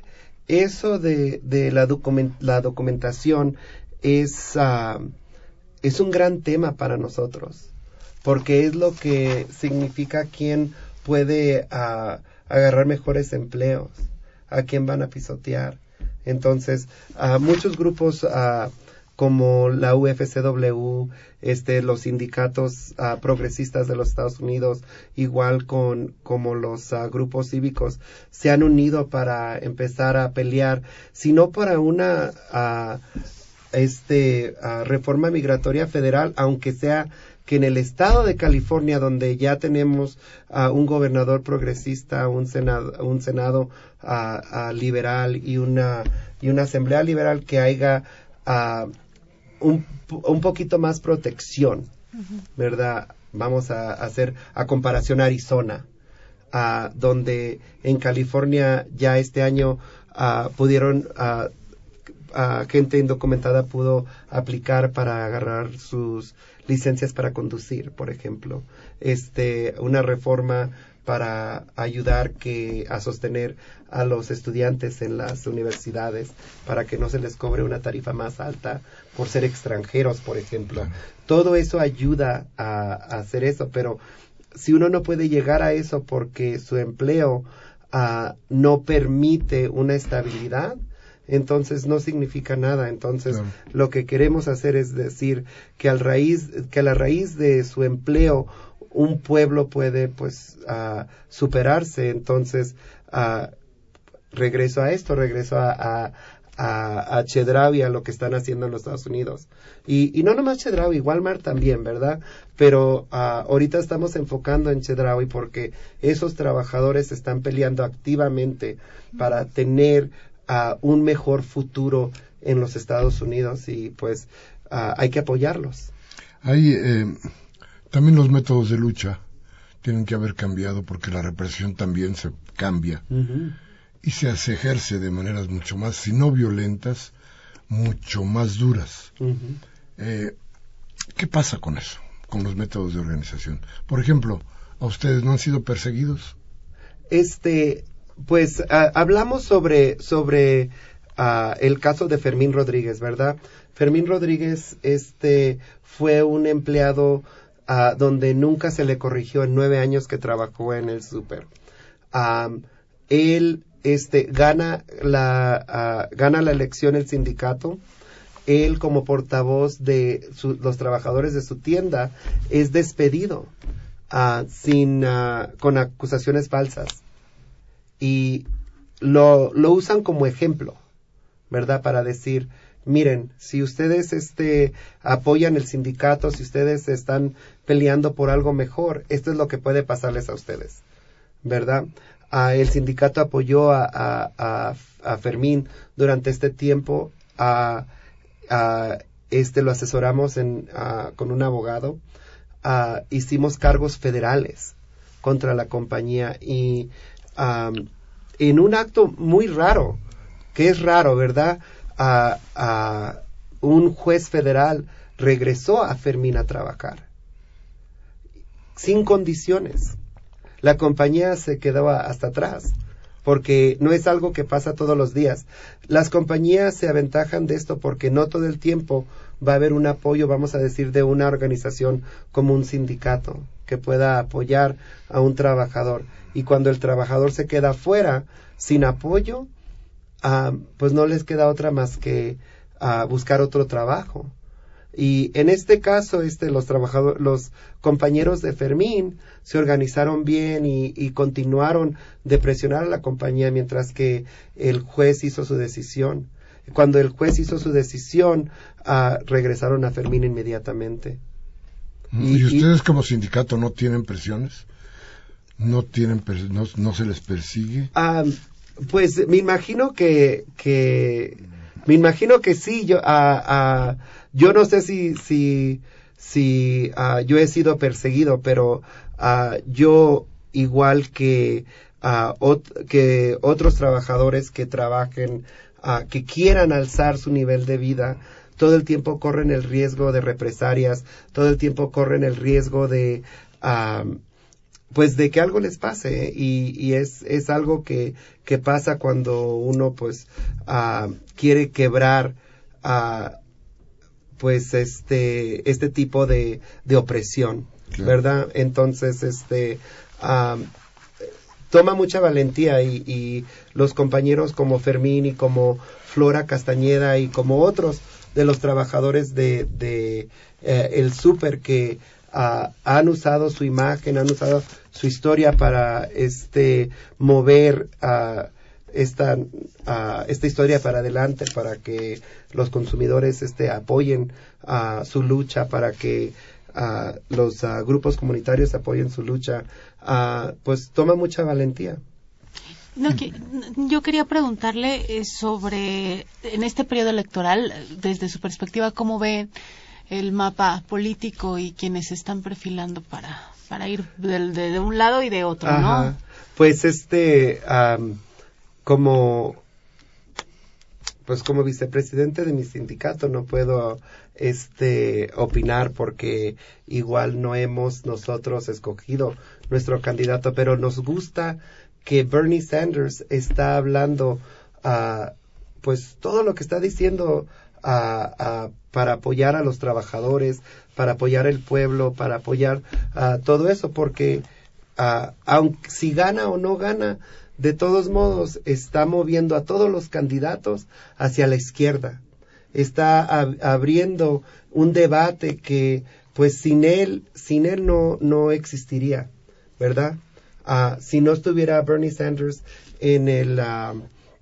eso de de la document, la documentación es uh, es un gran tema para nosotros, porque es lo que significa quién puede uh, agarrar mejores empleos, a quién van a pisotear. Entonces, uh, muchos grupos uh, como la U F C W, este, los sindicatos uh, progresistas de los Estados Unidos, igual con como los uh, grupos cívicos, se han unido para empezar a pelear, si no para una uh, este uh, reforma migratoria federal, aunque sea que en el estado de California, donde ya tenemos uh, un gobernador progresista, un senado, un senado uh, uh, liberal y una y una asamblea liberal, que haya uh, un, un poquito más protección, uh-huh. ¿verdad? Vamos a hacer a comparación a Arizona, uh, donde en California ya este año uh, pudieron uh, uh, gente indocumentada pudo aplicar para agarrar sus licencias para conducir, por ejemplo. Este, una reforma para ayudar que a sostener a los estudiantes en las universidades, para que no se les cobre una tarifa más alta por ser extranjeros, por ejemplo. Todo eso ayuda a, a hacer eso, pero si uno no puede llegar a eso porque su empleo uh, no permite una estabilidad, entonces no significa nada. Entonces claro. Lo que queremos hacer es decir que al raíz que a la raíz de su empleo un pueblo puede pues uh, superarse. Entonces uh, regreso a esto regreso a, a, a, a Chedraui, a lo que están haciendo en los Estados Unidos, y, y no nomás Chedraui, Walmart también, ¿verdad? Pero uh, ahorita estamos enfocando en Chedraui porque esos trabajadores están peleando activamente para tener a uh, un mejor futuro en los Estados Unidos, y pues uh, hay que apoyarlos. Hay eh, también los métodos de lucha tienen que haber cambiado, porque la represión también se cambia uh-huh. y se, se ejerce de maneras mucho más, si no violentas, mucho más duras. Uh-huh. Eh, ¿qué pasa con eso, con los métodos de organización? Por ejemplo, ¿a ustedes no han sido perseguidos? Este... Pues uh, hablamos sobre sobre uh, el caso de Fermín Rodríguez, ¿verdad? Fermín Rodríguez este fue un empleado uh, donde nunca se le corrigió en nueve años que trabajó en el súper. Um, él este, gana, la, uh, gana la elección el sindicato. Él, como portavoz de su, los trabajadores de su tienda, es despedido uh, sin, uh, con acusaciones falsas. Y lo, lo usan como ejemplo, ¿verdad? Para decir, miren, si ustedes este, apoyan el sindicato, si ustedes están peleando por algo mejor, esto es lo que puede pasarles a ustedes, ¿verdad? Uh, el sindicato apoyó a, a, a, a Fermín durante este tiempo. Uh, uh, este lo asesoramos en, uh, con un abogado. Uh, hicimos cargos federales contra la compañía y um, en un acto muy raro, que es raro, ¿verdad? Uh, uh, un juez federal regresó a Fermín a trabajar sin condiciones. La compañía se quedó hasta atrás, porque no es algo que pasa todos los días. Las compañías se aventajan de esto porque no todo el tiempo va a haber un apoyo, vamos a decir, de una organización como un sindicato que pueda apoyar a un trabajador. Y cuando el trabajador se queda fuera, sin apoyo, uh, pues no les queda otra más que uh, buscar otro trabajo. Y en este caso, este, los trabajadores, los compañeros de Fermín se organizaron bien y, y continuaron de presionar a la compañía mientras que el juez hizo su decisión. Cuando el juez hizo su decisión, uh, regresaron a Fermín inmediatamente. ¿Y, ¿Y ustedes y, como sindicato no tienen presiones? ¿No tienen no, no se les persigue? Uh, pues me imagino que que me imagino que sí. Yo uh, uh, yo no sé si si si uh, yo he sido perseguido, pero uh, yo igual que uh, ot- que otros trabajadores que trabajen uh, que quieran alzar su nivel de vida, todo el tiempo corren el riesgo de represalias, todo el tiempo corren el riesgo de uh, pues de que algo les pase, y, y es es algo que que pasa cuando uno pues uh, quiere quebrar uh, pues este este tipo de de opresión, claro, ¿verdad? Entonces este um, toma mucha valentía y, y los compañeros como Fermín y como Flora Castañeda y como otros de los trabajadores de de eh, el súper que uh, han usado su imagen, han usado su historia para este mover uh, esta uh, esta historia para adelante, para que los consumidores este apoyen uh, su lucha, para que uh, los uh, grupos comunitarios apoyen su lucha, uh, pues toma mucha valentía. No, que, yo quería preguntarle eh, sobre, en este periodo electoral, desde su perspectiva, ¿cómo ve el mapa político y quienes se están perfilando para para ir de, de, de un lado y de otro? Ajá. ¿No? Pues este, um, como pues como vicepresidente de mi sindicato no puedo este opinar porque igual no hemos nosotros escogido nuestro candidato, pero nos gusta que Bernie Sanders está hablando uh, pues todo lo que está diciendo uh, uh, para apoyar a los trabajadores, para apoyar el pueblo, para apoyar uh, todo eso, porque uh, aunque si gana o no gana, de todos modos está moviendo a todos los candidatos hacia la izquierda. Está ab- abriendo un debate que pues sin él, sin él no, no existiría, ¿verdad? Uh, si no estuviera Bernie Sanders en el uh,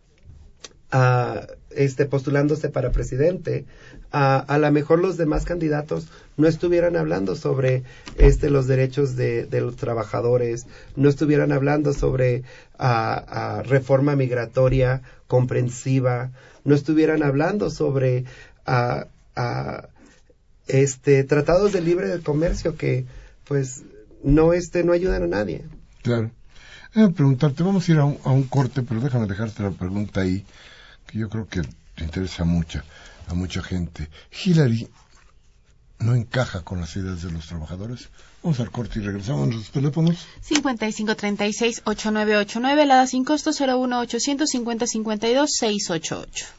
uh, este postulándose para presidente, uh, a lo mejor los demás candidatos no estuvieran hablando sobre este los derechos de, de los trabajadores, no estuvieran hablando sobre uh, uh, reforma migratoria comprensiva, no estuvieran hablando sobre uh, uh, este tratados de libre comercio que pues no este no ayudan a nadie. Claro. Déjame preguntarte, vamos a ir a un, a un corte, pero déjame dejarte la pregunta ahí, que yo creo que te interesa mucho, a mucha gente. Hillary no encaja con las ideas de los trabajadores. Vamos al corte y regresamos a nuestros teléfonos. cincuenta y cinco treinta y seis ochenta y nueve ochenta y nueve, Lada sin costo cero uno ochocientos cincuenta cincuenta y dos seiscientos ochenta y ocho.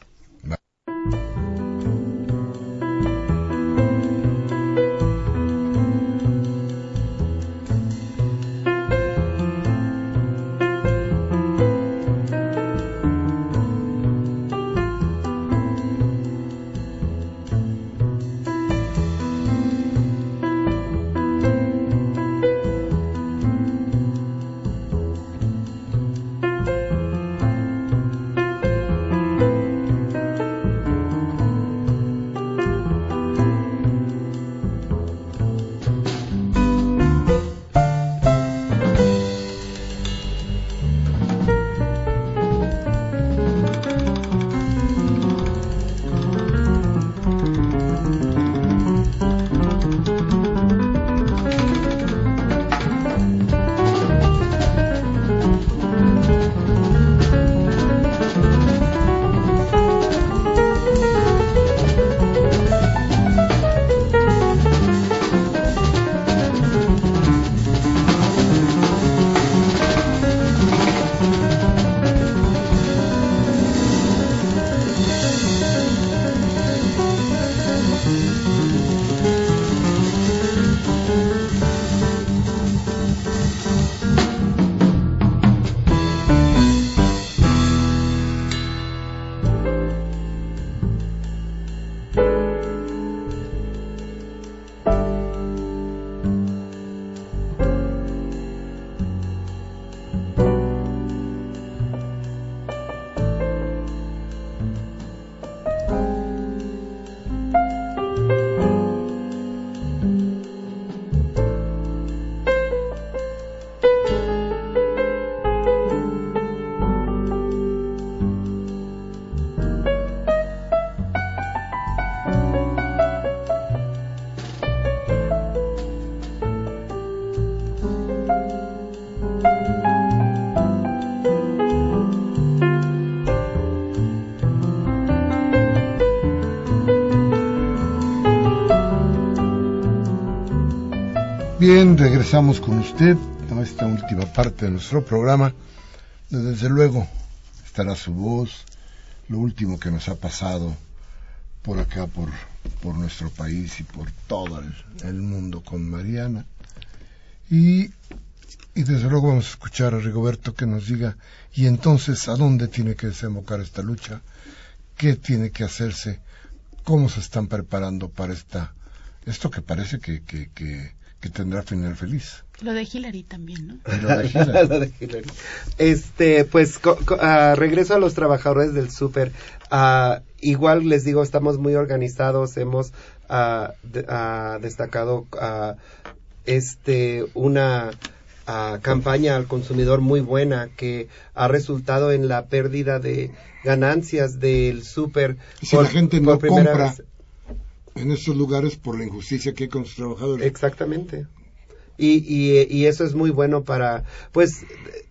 Bien, regresamos con usted a esta última parte de nuestro programa. Desde luego estará su voz, lo último que nos ha pasado por acá, por, por nuestro país y por todo el, el mundo con Mariana. Y, y desde luego vamos a escuchar a Rigoberto que nos diga, y entonces, ¿a dónde tiene que desembocar esta lucha? ¿Qué tiene que hacerse? ¿Cómo se están preparando para esta esto que parece que, que, que, que tendrá final feliz? Lo de Hillary también, ¿no? Y lo de Hillary. Lo de Hillary. Este, pues, co, co, uh, regreso a los trabajadores del súper. Uh, igual les digo, estamos muy organizados, hemos uh, de, uh, destacado uh, este una uh, campaña al consumidor muy buena que ha resultado en la pérdida de ganancias del súper. Si la gente no compra vez. en estos lugares por la injusticia que hay con sus trabajadores. Exactamente. Y, y, y eso es muy bueno para, pues,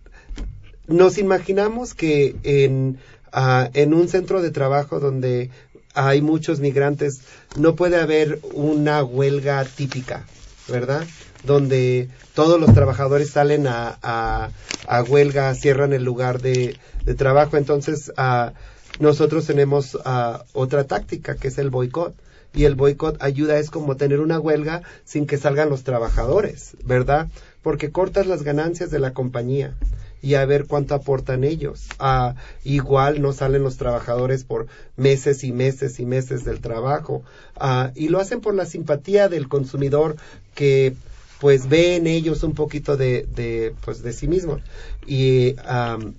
nos imaginamos que en, uh, en un centro de trabajo donde hay muchos migrantes, no puede haber una huelga típica, ¿verdad? Donde todos los trabajadores salen a, a, a huelga, cierran el lugar de, de trabajo. Entonces, uh, nosotros tenemos uh, otra táctica, que es el boicot. Y el boicot ayuda, es como tener una huelga sin que salgan los trabajadores, ¿verdad? Porque cortas las ganancias de la compañía y a ver cuánto aportan ellos. Ah, igual no salen los trabajadores por meses y meses y meses del trabajo. Ah, y lo hacen por la simpatía del consumidor que pues ve en ellos un poquito de, de pues de sí mismos. Y um,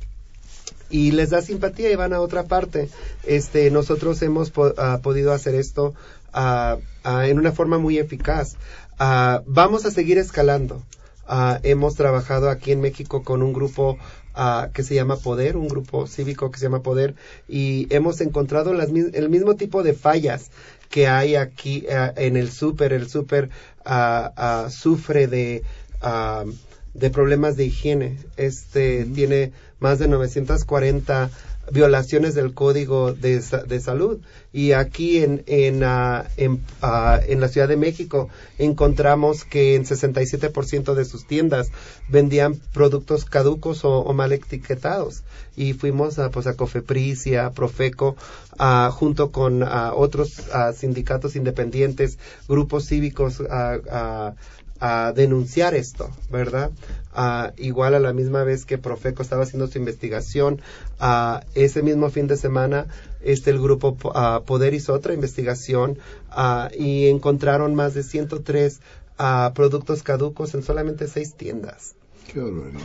y les da simpatía y van a otra parte. Este, nosotros hemos po- uh, podido hacer esto uh, uh, en una forma muy eficaz. Uh, vamos a seguir escalando. Uh, hemos trabajado aquí en México con un grupo uh, que se llama Poder, un grupo cívico que se llama Poder, y hemos encontrado las, el mismo tipo de fallas que hay aquí uh, en el súper. El súper uh, uh, sufre de... Uh, de problemas de higiene. Este mm. tiene más de novecientas cuarenta violaciones del Código de, de Salud. Y aquí en en, uh, en, uh, en la Ciudad de México encontramos que en sesenta y siete por ciento de sus tiendas vendían productos caducos o, o mal etiquetados. Y fuimos a, pues, a Cofepris y a Profeco uh, junto con uh, otros uh, sindicatos independientes, grupos cívicos, uh, uh, a denunciar esto, ¿verdad? Uh, igual a la misma vez que Profeco estaba haciendo su investigación, uh, ese mismo fin de semana, este el grupo uh, Poder hizo otra investigación uh, y encontraron más de ciento tres uh, productos caducos en solamente seis tiendas. Qué barbaridad.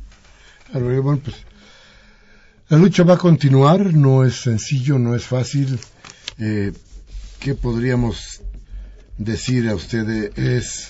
Bueno, pues la lucha va a continuar, no es sencillo, no es fácil. Eh, ¿Qué podríamos decir a ustedes? Es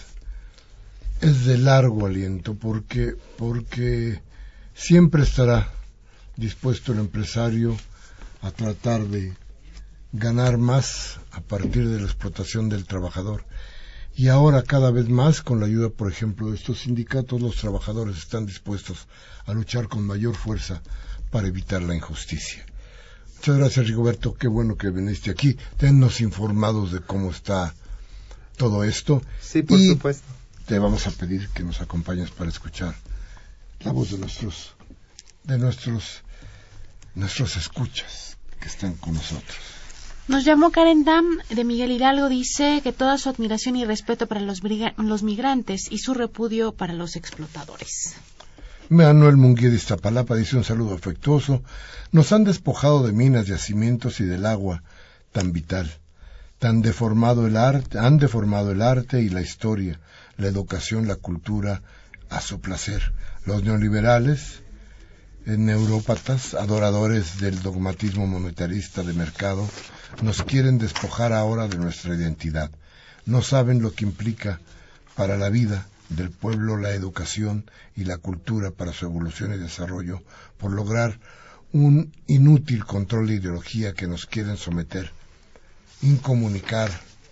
es de largo aliento, porque porque siempre estará dispuesto el empresario a tratar de ganar más a partir de la explotación del trabajador. Y ahora cada vez más, con la ayuda, por ejemplo, de estos sindicatos, los trabajadores están dispuestos a luchar con mayor fuerza para evitar la injusticia. Muchas gracias, Rigoberto, qué bueno que viniste aquí. Tennos informados de cómo está todo esto. Sí, por y supuesto. Te vamos a pedir que nos acompañes para escuchar la voz de nuestros de nuestros nuestros escuchas que están con nosotros. Nos llamó Karen Dam de Miguel Hidalgo, dice que toda su admiración y respeto para los, briga- los migrantes y su repudio para los explotadores. Manuel Munguía de Iztapalapa dice un saludo afectuoso. Nos han despojado de minas, yacimientos y del agua tan vital. Tan deformado el arte, han deformado el arte y la historia, la educación, la cultura, a su placer. Los neoliberales, neurópatas, adoradores del dogmatismo monetarista de mercado, nos quieren despojar ahora de nuestra identidad. No saben lo que implica para la vida del pueblo la educación y la cultura para su evolución y desarrollo, por lograr un inútil control de ideología que nos quieren someter, incomunicar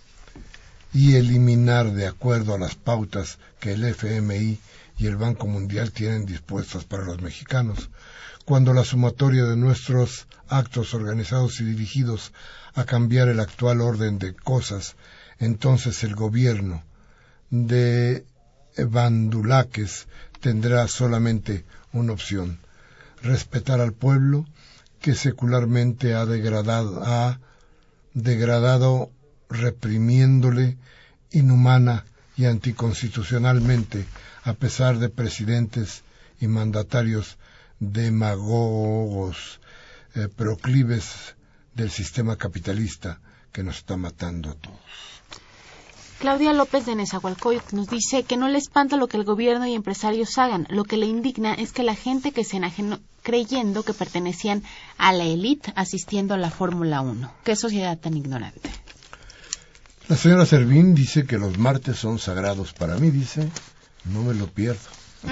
y eliminar de acuerdo a las pautas que el F M I y el Banco Mundial tienen dispuestas para los mexicanos, cuando la sumatoria de nuestros actos organizados y dirigidos a cambiar el actual orden de cosas, entonces el gobierno de Vandulakis tendrá solamente una opción: respetar al pueblo que secularmente ha degradado, ha degradado reprimiéndole inhumana y anticonstitucionalmente, a pesar de presidentes y mandatarios demagogos, eh, proclives del sistema capitalista que nos está matando a todos. Claudia López de Nezahualcóyotl nos dice que no le espanta lo que el gobierno y empresarios hagan. Lo que le indigna es que la gente que se enajenó creyendo que pertenecían a la élite asistiendo a la Fórmula uno. ¡Qué sociedad tan ignorante! La señora Servín dice que los martes son sagrados para mí, dice, no me lo pierdo.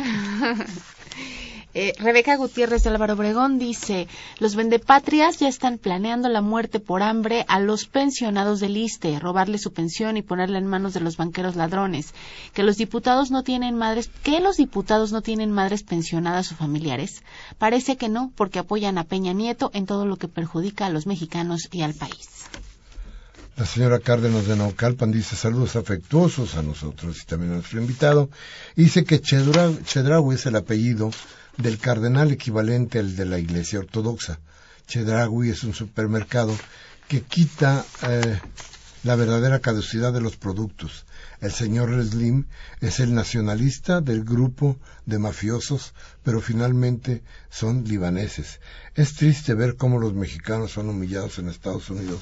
Eh, Rebeca Gutiérrez de Álvaro Obregón dice, los vendepatrias ya están planeando la muerte por hambre a los pensionados del ISSSTE, robarle su pensión y ponerla en manos de los banqueros ladrones, que los diputados no tienen madres, que los diputados no tienen madres pensionadas o familiares. Parece que no, porque apoyan a Peña Nieto en todo lo que perjudica a los mexicanos y al país. La señora Cárdenas de Naucalpan dice saludos afectuosos a nosotros y también a nuestro invitado. Dice que Chedraui es el apellido del cardenal equivalente al de la Iglesia Ortodoxa. Chedraui es un supermercado que quita eh, la verdadera caducidad de los productos. El señor Slim es el nacionalista del grupo de mafiosos, pero finalmente son libaneses. Es triste ver cómo los mexicanos son humillados en Estados Unidos,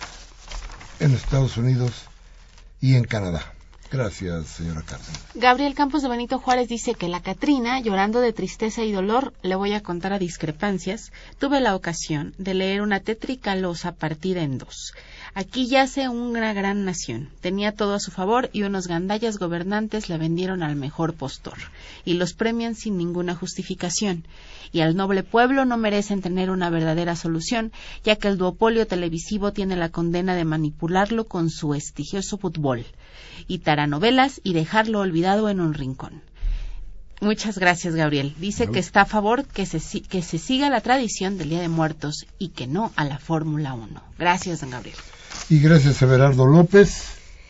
en Estados Unidos y en Canadá. Gracias, señora Cárdenas. Gabriel Campos de Benito Juárez dice que la Catrina, llorando de tristeza y dolor, le voy a contar a discrepancias, tuve la ocasión de leer una tétrica losa partida en dos. Aquí yace una gran nación, tenía todo a su favor y unos gandallas gobernantes la vendieron al mejor postor, y los premian sin ninguna justificación. Y al noble pueblo no merecen tener una verdadera solución, ya que el duopolio televisivo tiene la condena de manipularlo con su estigioso fútbol y taranovelas y dejarlo olvidado en un rincón. Muchas gracias, Gabriel. Dice no. que está a favor que se, que se siga la tradición del Día de Muertos y que no a la Fórmula uno. Gracias, don Gabriel. Y gracias, Everardo López.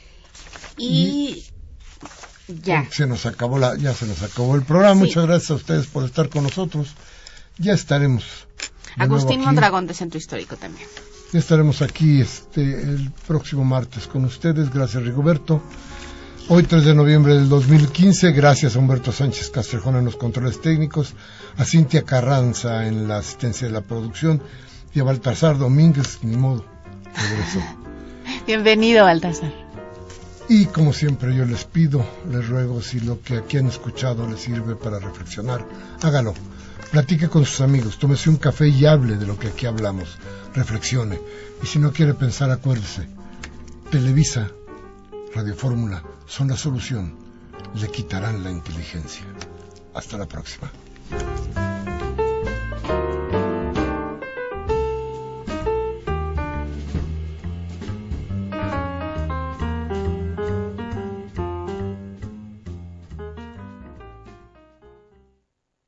Y, y ya. Se nos acabó la, ya se nos acabó el programa. Sí. Muchas gracias a ustedes por estar con nosotros. Ya estaremos. Agustín Mondragón de Centro Histórico también. Ya estaremos aquí este el próximo martes con ustedes. Gracias, Rigoberto. Hoy, tres de noviembre del dos mil quince, gracias a Humberto Sánchez Castrejón en los controles técnicos, a Cintia Carranza en la asistencia de la producción y a Baltasar Domínguez, ni modo, regresó. Bienvenido, Baltasar. Y como siempre yo les pido, les ruego, si lo que aquí han escuchado les sirve para reflexionar, hágalo. Platique con sus amigos, tómese un café y hable de lo que aquí hablamos, reflexione. Y si no quiere pensar, acuérdese, Televisa, Radio Fórmula son la solución, le quitarán la inteligencia. Hasta la próxima.